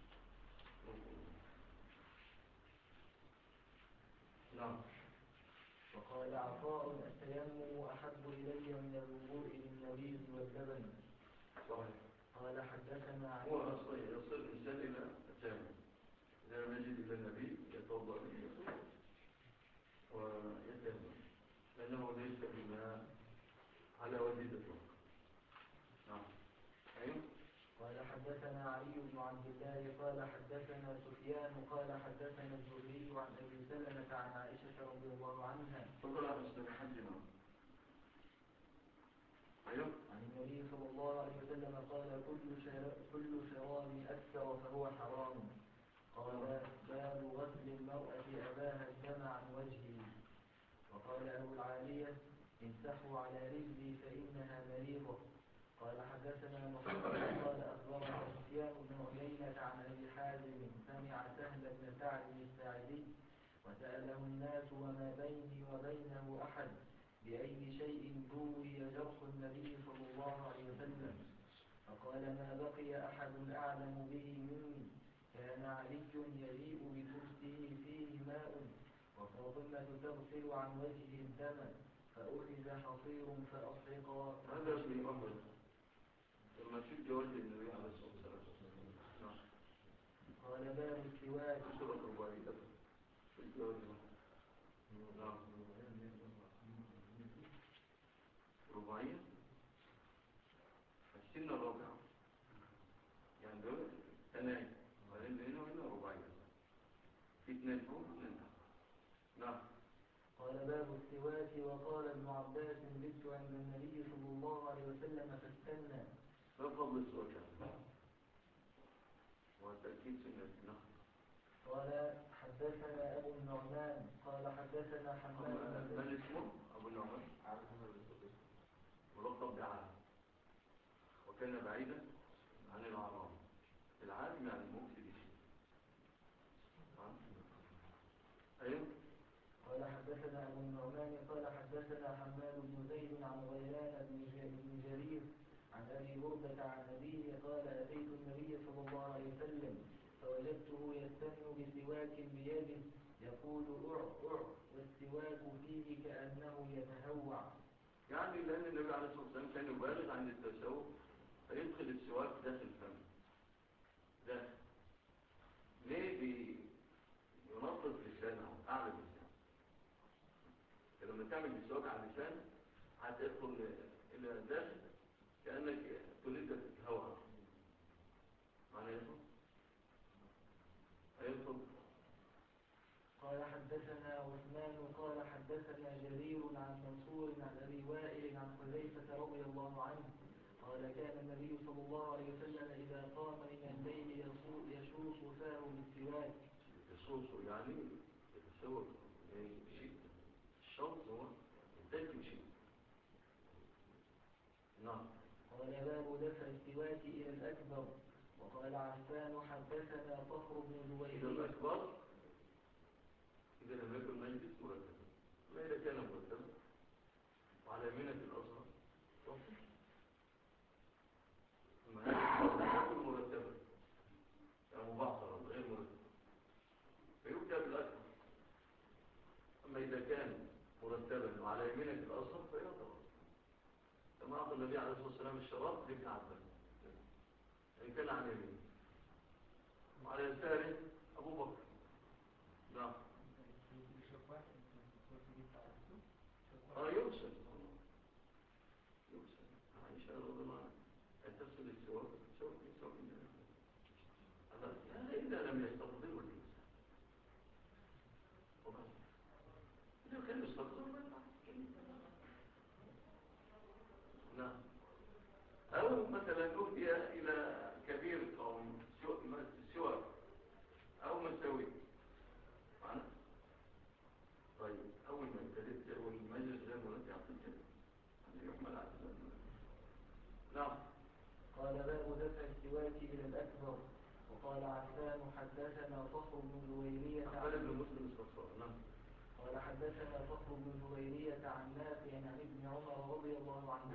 نعم. وقال عطاء: التيمم أحب إلي من الوضوء بالنبيذ واللبن. صحيح. قال حدثنا هو أصلا يصل الإنسان إلى التيمم إذا لم يجد إلا النبي يتوضأ به ويتيمم لأنه ليس بما على وجه الإطلاق. نعم. أيوه. قال حدثنا علي بن عبد الله قال حدثنا سفيان قال حدثنا الزهري عن أبي سلمة عن عائشة رضي الله عنها فطلع مستمحجنا. أيوه. عن النبي صلى الله عليه وسلم قال: كل شراب أكثر فهو حرام. قال: باب غسل المرأة أباها الدم عن وجهه. وقال أبو العالية: امسحوا على رجلي فإنها مريضة. قال حدثنا محمد قال أخبرنا سفيان بن عيينة عن أبي حازم سمع سهل بن سعد الساعدي وسأله الناس: وما بيني وبينه أحد بأي شيء دوي جرح النبي صلى الله عليه وسلم؟ فقال: ما بقي أحد أعلم به مني. كان علي يجيء بكرسه فيه ماء وفاطمة تغسل عن وجهه الدم فأخذ حصير فأحرق. هذا ابن عمر لما في جواز النبي عليه الصلاة والسلام. قال: باب السواك. سورة الوالدة في الجواز. نعم. رباعية السنة الرابعة يعني دول ثنائي وبعدين هنا وهنا رباعية في اثنين فوق واثنين تحت. نعم. قال: باب السواك. وقال ابن عباس: بت عند النبي صلى الله عليه وسلم فاستنى. ما فضل السواك وتأكيد سنة. نعم. قال حدثنا أبو النعمان قال حدثنا حماد من اسمه أبو النعمان؟ ملقب بعالم وكان بعيدا عن العرام. العالم يعني المفسد. أيوه. قال حدثنا أبو النعمان قال حدثنا حماد بن زيد عن غيلان بن جرير عن أبي بردة عن أبيه قال: أتيت النبي صلى الله عليه وسلم فوجدته يستن بسواك بيده يقول: أع والسواك فيه كأنه يتهوع. يعني لأن النبي عليه الصلاة والسلام كان يبالغ عن التسوق فيدخل السواك داخل فم داخل. ليه بينظف لسانه أعلى لسانه؟ لما تعمل السواك على اللسان هتدخل إلى داخل كأنك تريد تتهوع. معنى يدخل؟ هيدخل. قال حدثنا عثمان قال حدثنا جرير عن منصور عن أبي وائل عن حذيفة رضي الله عنه قال: كان النبي صلى الله عليه وسلم إذا قام من الليل يشوص فاه بالسواك. يشوص يعني يتسوق شيء. الشوط هو التلك شيء. نعم. قال: باب دفع السواك إلى الأكبر. وقال عفان حدثنا فخر بن إلى جويرية. الأكبر إذا لم يكن مجلس مرتبا. ما إذا كان مرتبا وعلى يمينة الأصغر ثم هذا يكون مرتبا يعني مبعثرا غير مرتبا فيبدأ بالأكبر. أما إذا كان مرتبا وعلى يمينة الأصغر فيعطى كما أعطى النبي عليه الصلاة والسلام الشراب لابن عباس إن كان عن يمين وعلى يساره أبو بكر. نعم. يوصل عائشة رضي الله عنها تصل السواك هذا إذا لم يستقبل الإنسان إذا كان يستقبل نعم. أو مثلا أهدي إلى كبير قوم سواك أو مساوي معنا. طيب أول ما ابتدت والمجلس غير مناسب يعطي يحمل على نعم. قال باب دفع السواك إلى الأكبر. وقال عفان حدثنا فخر بن جويرية قال حدثنا فخر بن جويرية عن نافع عن ابن عمر رضي الله عنه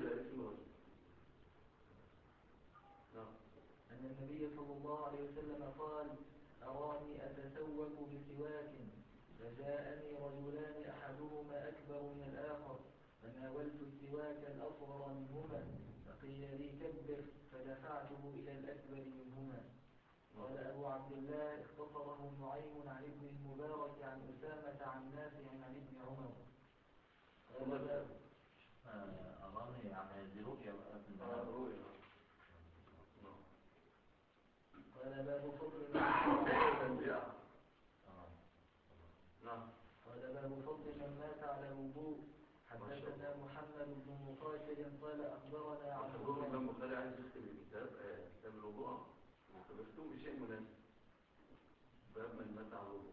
أن النبي صلى الله عليه وسلم قال أراني أتسوك بسواك فجاءني رجلان أحدهما أكبر من الآخر فناولت السواك الأصغر منهما فقيل لي كبر فدفعته إلى الأكبر منهما. قال أبو عبد الله اختصره نعيم عن ابن المبارك عن أسامة عن نافع عن ابن عمر. أراني يعني دي رؤية قال باب فضل من مات على وضوء. حدثنا محمد بن مقاتل قال أخبرنا عن الوضوء لما قال عايز يكتب الكتاب كتاب الوضوء فبكتب بشيء مناسب باب من مات على الوضوء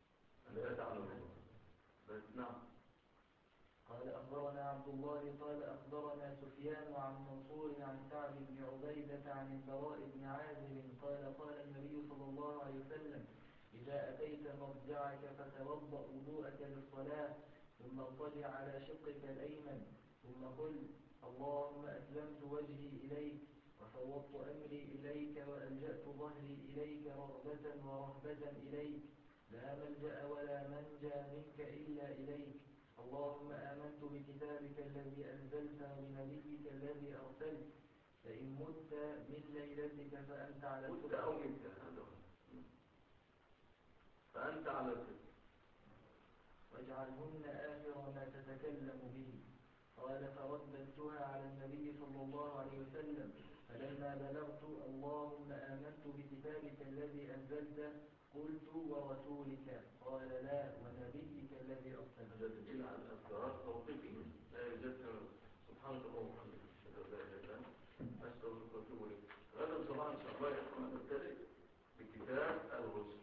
بس نعم. قال أخبرنا عبد الله قال أخبرنا سفيان عن منصور عن سعد بن عبيدة عن البراء بن عازب قال قال النبي صلى الله عليه وسلم إذا أتيت مرجعك فتوضأ وضوءك للصلاة ثم اضطجع على شقك الأيمن ثم قل اللهم أسلمت وجهي إليك وفوضت أمري إليك وألجأت ظهري إليك رغبة ورهبة إليك لا ملجأ ولا منجى منك إلا إليك اللهم آمنت بكتابك الذي أنزلت وبنبيك الذي أرسلت فإن مت من ليلتك فأنت على الفطرة فأنت على الفطرة واجعلهن آخر ما تتكلم به. قال فرددتها على النبي صلى الله عليه وسلم فلما بلغت اللهم آمنت بكتابك الذي أنزلت قلت ورسولك قال لا ونبيك الذي أرسلت. هذا تدل على الأذكار توقيفية لا يوجد سبحانك اللهم وبحمدك أشهد أن لا إله إلا أنت أستغفرك وأتوب إليك. غدا صباحا إن شاء الله يا إخوان نبتدئ بكتاب الغسل.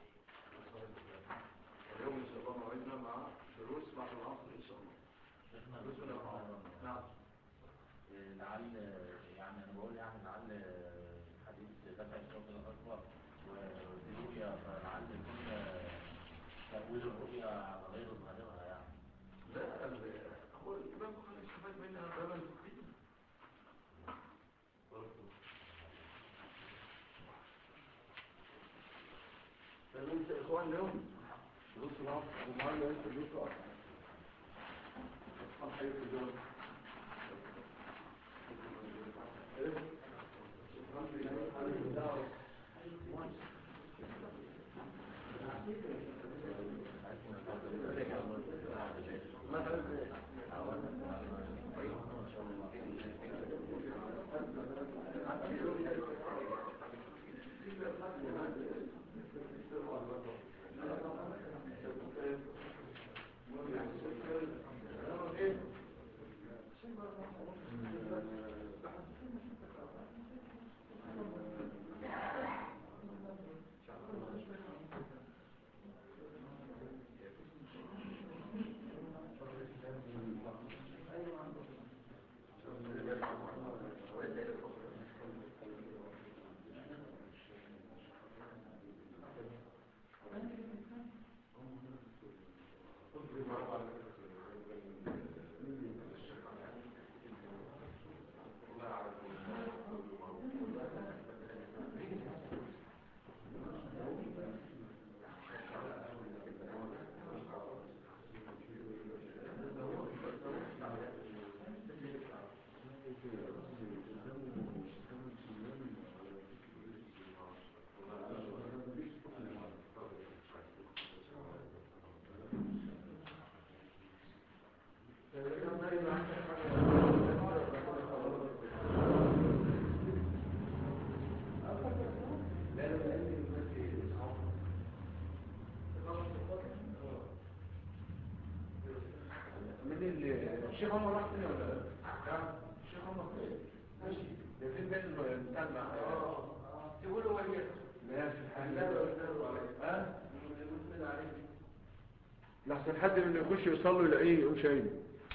اليوم إن شاء الله موعدنا مع دروس بعد العصر إن شاء الله. نعم. لعل يعني أنا بقول يعني لعل حديث دفع الشوط الأكبر والرؤيا فلعل يكون تأويل الرؤيا على غير ظاهرها يعني. لا هو الإمام بخاري استفاد منها بابا فقهيا. فأنت يا إخوان اليوم دروس العصر ومعنا ليس دروس العصر أصحاب حيث الجواب الشيخ عمر راح فين ولا لا؟ الشيخ عمر فين؟ ماشي ده فين بين بتاع تقولوا وليه ماشي ها؟ لحسن حد من اللي يخش يصلي يلاقيه يقول شيء.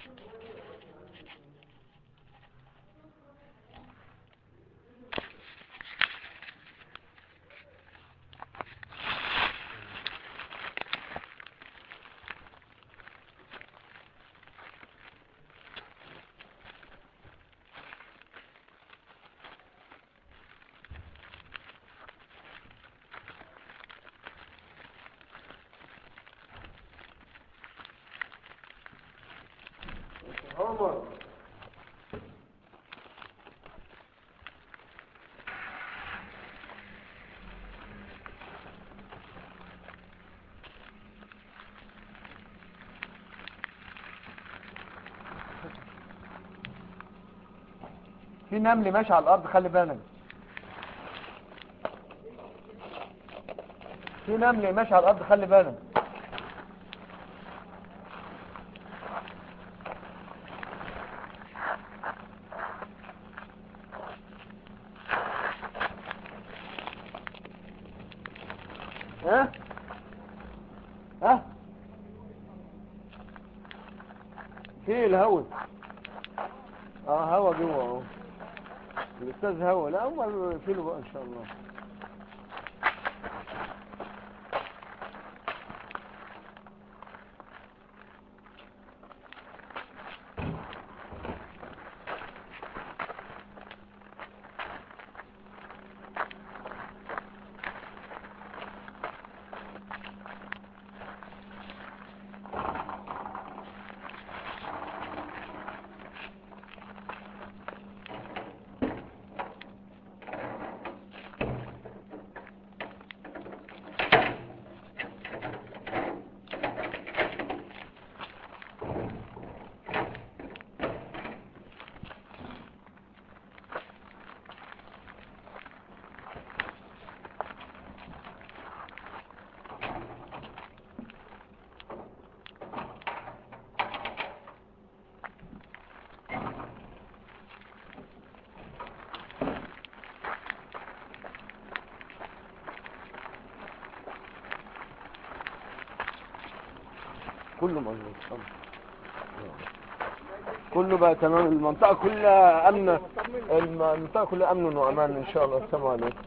عمر في نمل ماشي على الارض، خلي بالك. في نمل ماشي على الارض، خلي بالك. ها ها في الهوا. هوا جوه اهو. الاستاذ هوا. لا هم يقفلوا بقى ان شاء الله. كله مظبوط. كله بقى تمام. المنطقة كلها أمن. المنطقة كلها أمن وأمان إن شاء الله. السلام عليكم.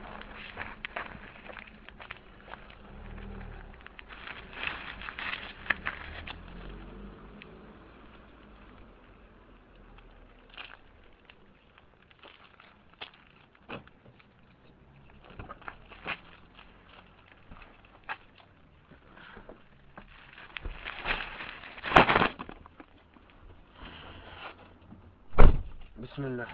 بسم الله.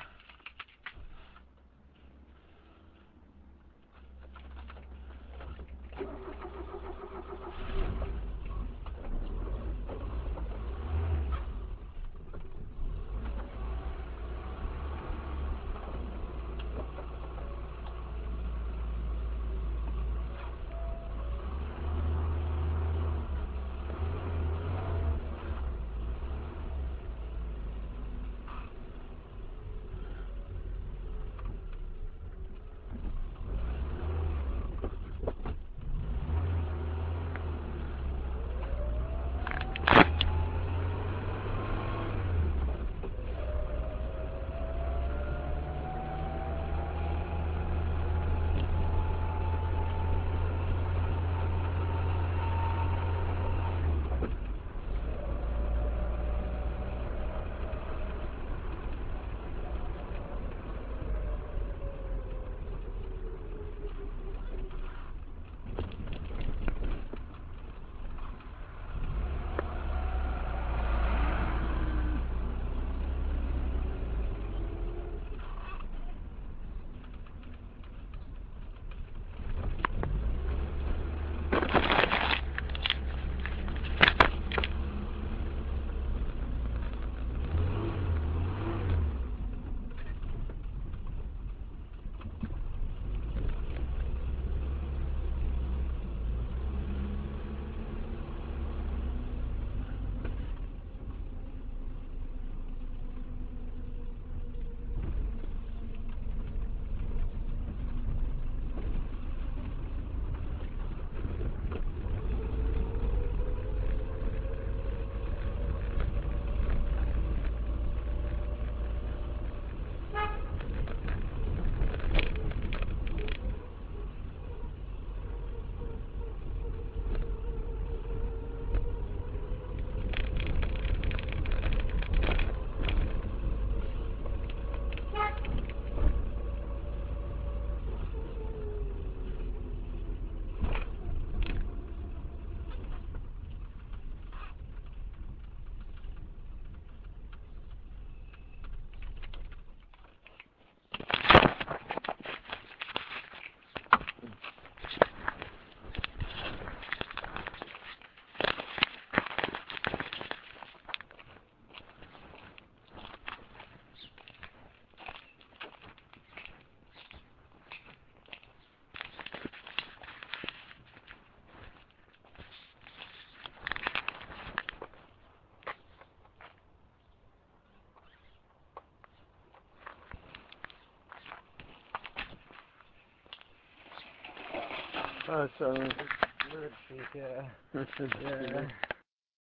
ما شاء الله.